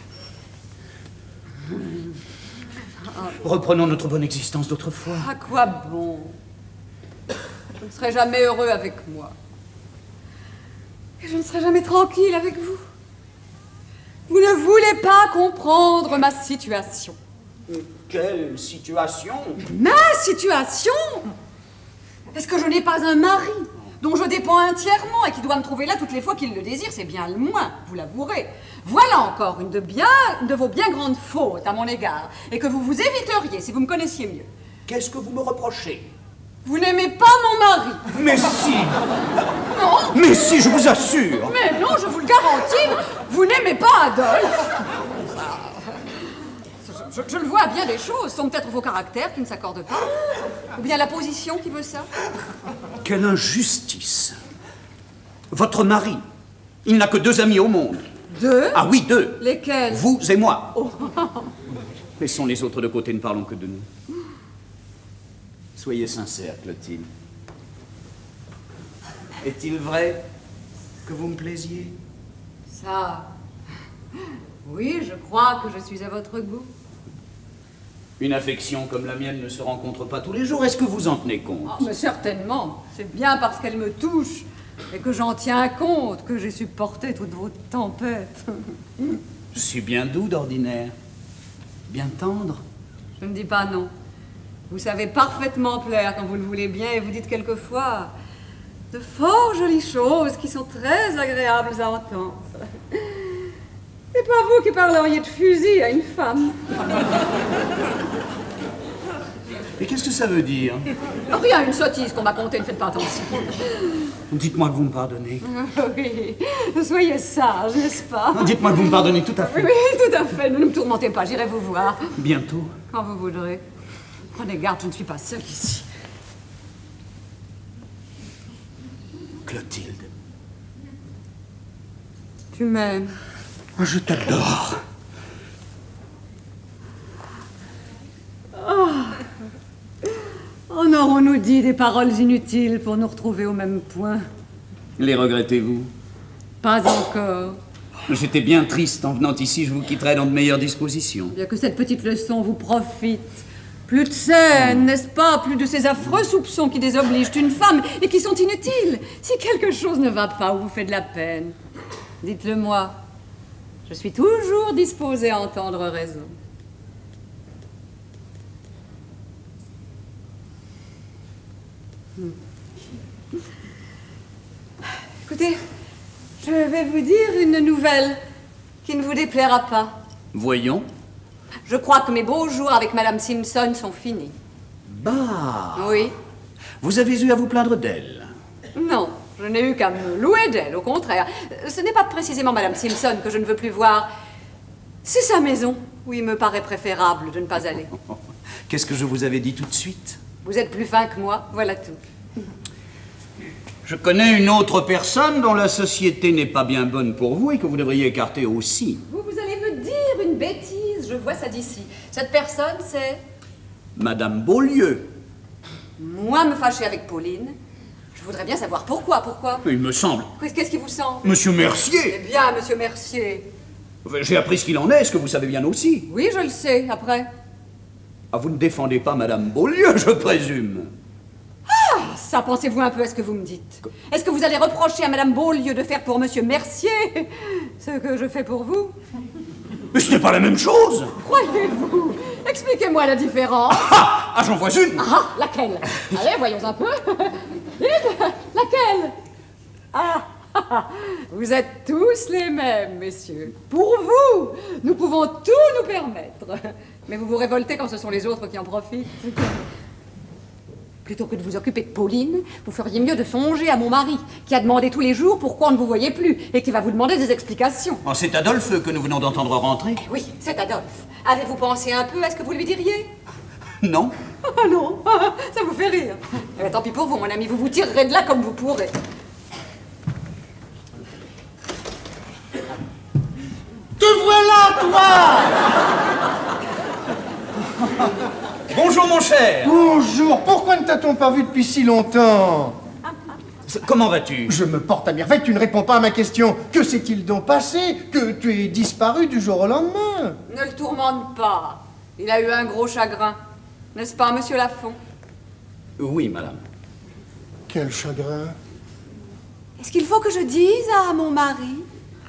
Reprenons notre bonne existence d'autrefois. À quoi bon? Je ne serai jamais heureux avec moi. Et je ne serai jamais tranquille avec vous. Vous ne voulez pas comprendre ma situation. Quelle situation? Ma situation? Est-ce que je n'ai pas un mari dont je dépends entièrement et qui doit me trouver là toutes les fois qu'il le désire? C'est bien le moins, vous l'avouerez. Voilà encore une de vos bien grandes fautes à mon égard et que vous vous éviteriez si vous me connaissiez mieux. Qu'est-ce que vous me reprochez? Vous n'aimez pas mon mari? Mais si! Non! Mais si, je vous assure! Mais non, je vous le garantis, vous n'aimez pas Adolphe! Je le vois à bien des choses. Ce sont peut-être vos caractères qui ne s'accordent pas. Ou bien la position qui veut ça. Quelle injustice! Votre mari, il n'a que 2 amis au monde. 2? Ah oui, 2. Lesquels? Vous et moi. Oh. Laissons les autres de côté, ne parlons que de nous. Soyez sincère, Clotilde. Est-il vrai que vous me plaisiez? Ça... Oui, je crois que je suis à votre goût. Une affection comme la mienne ne se rencontre pas tous les jours. Est-ce que vous en tenez compte? Oh, mais certainement. C'est bien parce qu'elle me touche et que j'en tiens compte que j'ai supporté toutes vos tempêtes. Je suis bien doux d'ordinaire. Bien tendre. Je ne dis pas non. Vous savez parfaitement plaire quand vous le voulez bien et vous dites quelquefois de fort jolies choses qui sont très agréables à entendre. C'est pas vous qui parleriez de fusil à une femme. Et qu'est-ce que ça veut dire? Rien, une sottise qu'on m'a contée, ne faites pas attention. Dites-moi que vous me pardonnez. Oui, soyez sage, n'est-ce pas? Dites-moi que vous me pardonnez tout à fait. Oui, tout à fait. Ne me tourmentez pas, j'irai vous voir. Bientôt. Quand vous voudrez. Prenez garde, je ne suis pas seule ici. Clotilde. Tu m'aimes? Je t'adore. En aurons-nous dit des paroles inutiles pour nous retrouver au même point? Les regrettez-vous? Pas encore. J'étais bien triste en venant ici, je vous quitterai dans de meilleures dispositions. Bien que cette petite leçon vous profite. Plus de scène, n'est-ce pas? Plus de ces affreux soupçons qui désobligent une femme et qui sont inutiles. Si quelque chose ne va pas ou vous fait de la peine, dites-le moi. Je suis toujours disposée à entendre raison. Écoutez, je vais vous dire une nouvelle qui ne vous déplaira pas. Voyons. Je crois que mes beaux jours avec Madame Simpson sont finis. Bah. Oui. Vous avez eu à vous plaindre d'elle? Non, je n'ai eu qu'à me louer d'elle, au contraire. Ce n'est pas précisément Madame Simpson que je ne veux plus voir. C'est sa maison où il me paraît préférable de ne pas aller. Qu'est-ce que je vous avais dit tout de suite? Vous êtes plus fin que moi, voilà tout. Je connais une autre personne dont la société n'est pas bien bonne pour vous et que vous devriez écarter aussi. Vous allez me dire une bêtise, je vois ça d'ici. Cette personne, c'est... Madame Beaulieu. Moi, me fâcher avec Pauline. Je voudrais bien savoir pourquoi. Il me semble. Qu'est-ce qui vous semble? Monsieur Mercier. Eh bien, monsieur Mercier. J'ai appris ce qu'il en est, est-ce que vous savez bien aussi? Oui, je le sais, après. Ah, vous ne défendez pas Madame Beaulieu, je présume. Ça, pensez-vous un peu à ce que vous me dites? Est-ce que vous allez reprocher à Madame Beaulieu de faire pour monsieur Mercier ce que je fais pour vous? Mais ce n'est pas la même chose. Croyez-vous? Expliquez-moi la différence. Ah, j'en vois une. Ah, laquelle? Allez, voyons un peu. Dites, laquelle? Vous êtes tous les mêmes, messieurs. Pour vous, nous pouvons tout nous permettre. Mais vous vous révoltez quand ce sont les autres qui en profitent. Plutôt que de vous occuper de Pauline, vous feriez mieux de songer à mon mari, qui a demandé tous les jours pourquoi on ne vous voyait plus, et qui va vous demander des explications. Oh, c'est Adolphe que nous venons d'entendre rentrer. Oui, c'est Adolphe. Avez-vous pensé un peu à ce que vous lui diriez? Non. Ah non, ça vous fait rire. Eh bien, tant pis pour vous, mon ami, vous vous tirerez de là comme vous pourrez. toi! Bonjour, mon cher. Bonjour, pourquoi ne t'a-t-on pas vu depuis si longtemps? Comment vas-tu? Je me porte à merveille, tu ne réponds pas à ma question. Que s'est-il donc passé? Que tu es disparu du jour au lendemain? Ne le tourmente pas. Il a eu un gros chagrin. N'est-ce pas, monsieur Lafont? Oui, madame. Quel chagrin. Est-ce qu'il faut que je dise à mon mari?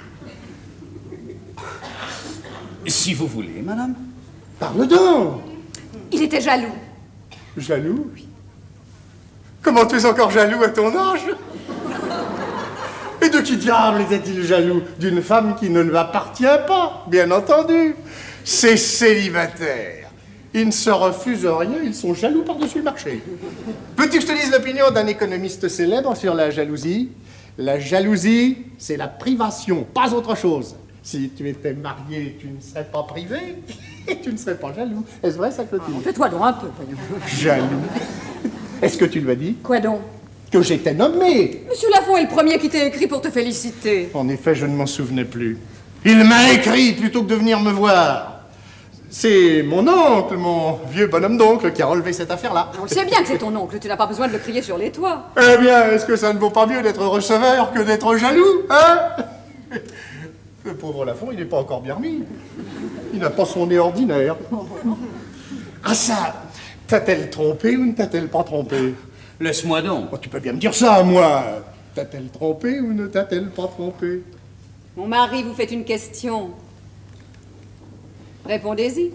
Si vous voulez, madame. Parle donc. Il était jaloux. Jaloux? Comment tu es encore jaloux à ton âge? Et de qui diable était-il jaloux? D'une femme qui ne lui appartient pas, bien entendu. Ces célibataires, ils ne se refusent rien, ils sont jaloux par-dessus le marché. Veux-tu que je te dise l'opinion d'un économiste célèbre sur la jalousie? La jalousie, c'est la privation, pas autre chose. Si tu étais marié, tu ne serais pas privé et tu ne serais pas jaloux. Est-ce vrai, ça, Clotilde? Fais-toi donc un peu, voyons. Jaloux. Est-ce que tu lui as dit Quoi donc? que j'étais nommé? Monsieur Lafont est le premier qui t'a écrit pour te féliciter. En effet, je ne m'en souvenais plus. Il m'a écrit plutôt que de venir me voir. C'est mon oncle, mon vieux bonhomme d'oncle, qui a relevé cette affaire-là. On le sait bien que c'est ton oncle, tu n'as pas besoin de le crier sur les toits. Eh bien, est-ce que ça ne vaut pas mieux d'être receveur que d'être jaloux, hein? Le pauvre Lafont, il n'est pas encore bien remis. Il n'a pas son nez ordinaire. Ah ça, t'a-t-elle trompé ou ne t'a-t-elle pas trompé? Laisse-moi donc. Oh, tu peux bien me dire ça, moi. T'a-t-elle trompé ou ne t'a-t-elle pas trompé? Mon mari vous fait une question. Répondez-y.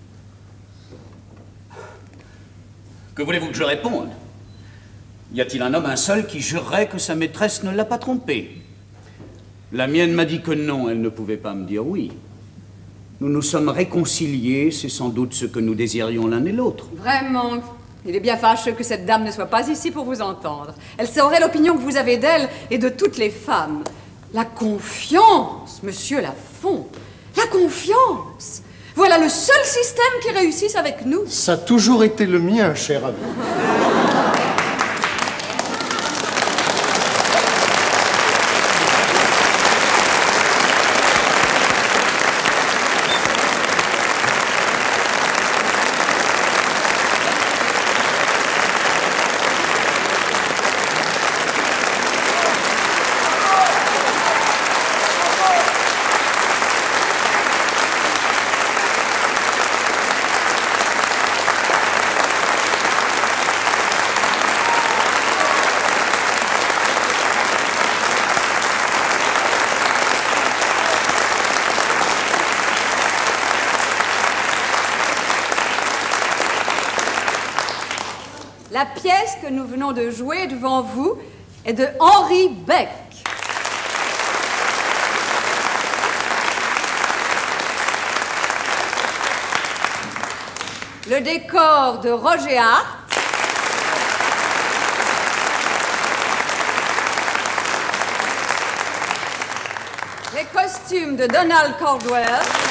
Que voulez-vous que je réponde? Y a-t-il un homme, un seul, qui jurerait que sa maîtresse ne l'a pas trompé? La mienne m'a dit que non, elle ne pouvait pas me dire oui. Nous nous sommes réconciliés, c'est sans doute ce que nous désirions l'un et l'autre. Vraiment, il est bien fâcheux que cette dame ne soit pas ici pour vous entendre. Elle saurait l'opinion que vous avez d'elle et de toutes les femmes. La confiance, monsieur Lafont, la confiance. Voilà le seul système qui réussisse avec nous. Ça a toujours été le mien, cher ami. La pièce que nous venons de jouer devant vous est de Henri Beck. Le décor de Roger Hart. Les costumes de Donald Caldwell.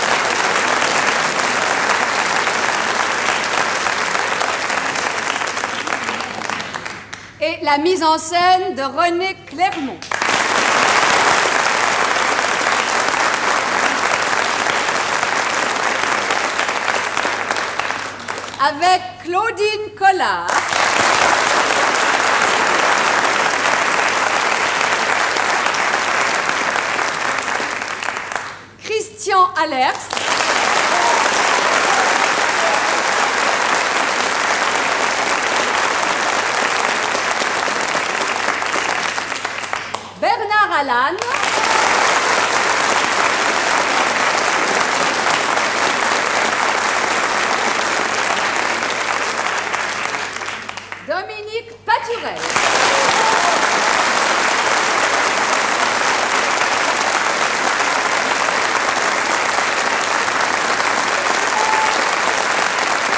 Et la mise en scène de René Clermont. Avec Claudine Collard. Christian Allers. Bernard Allan. Dominique Paturel.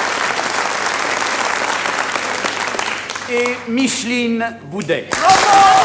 Et Micheline Boudet. Bravo!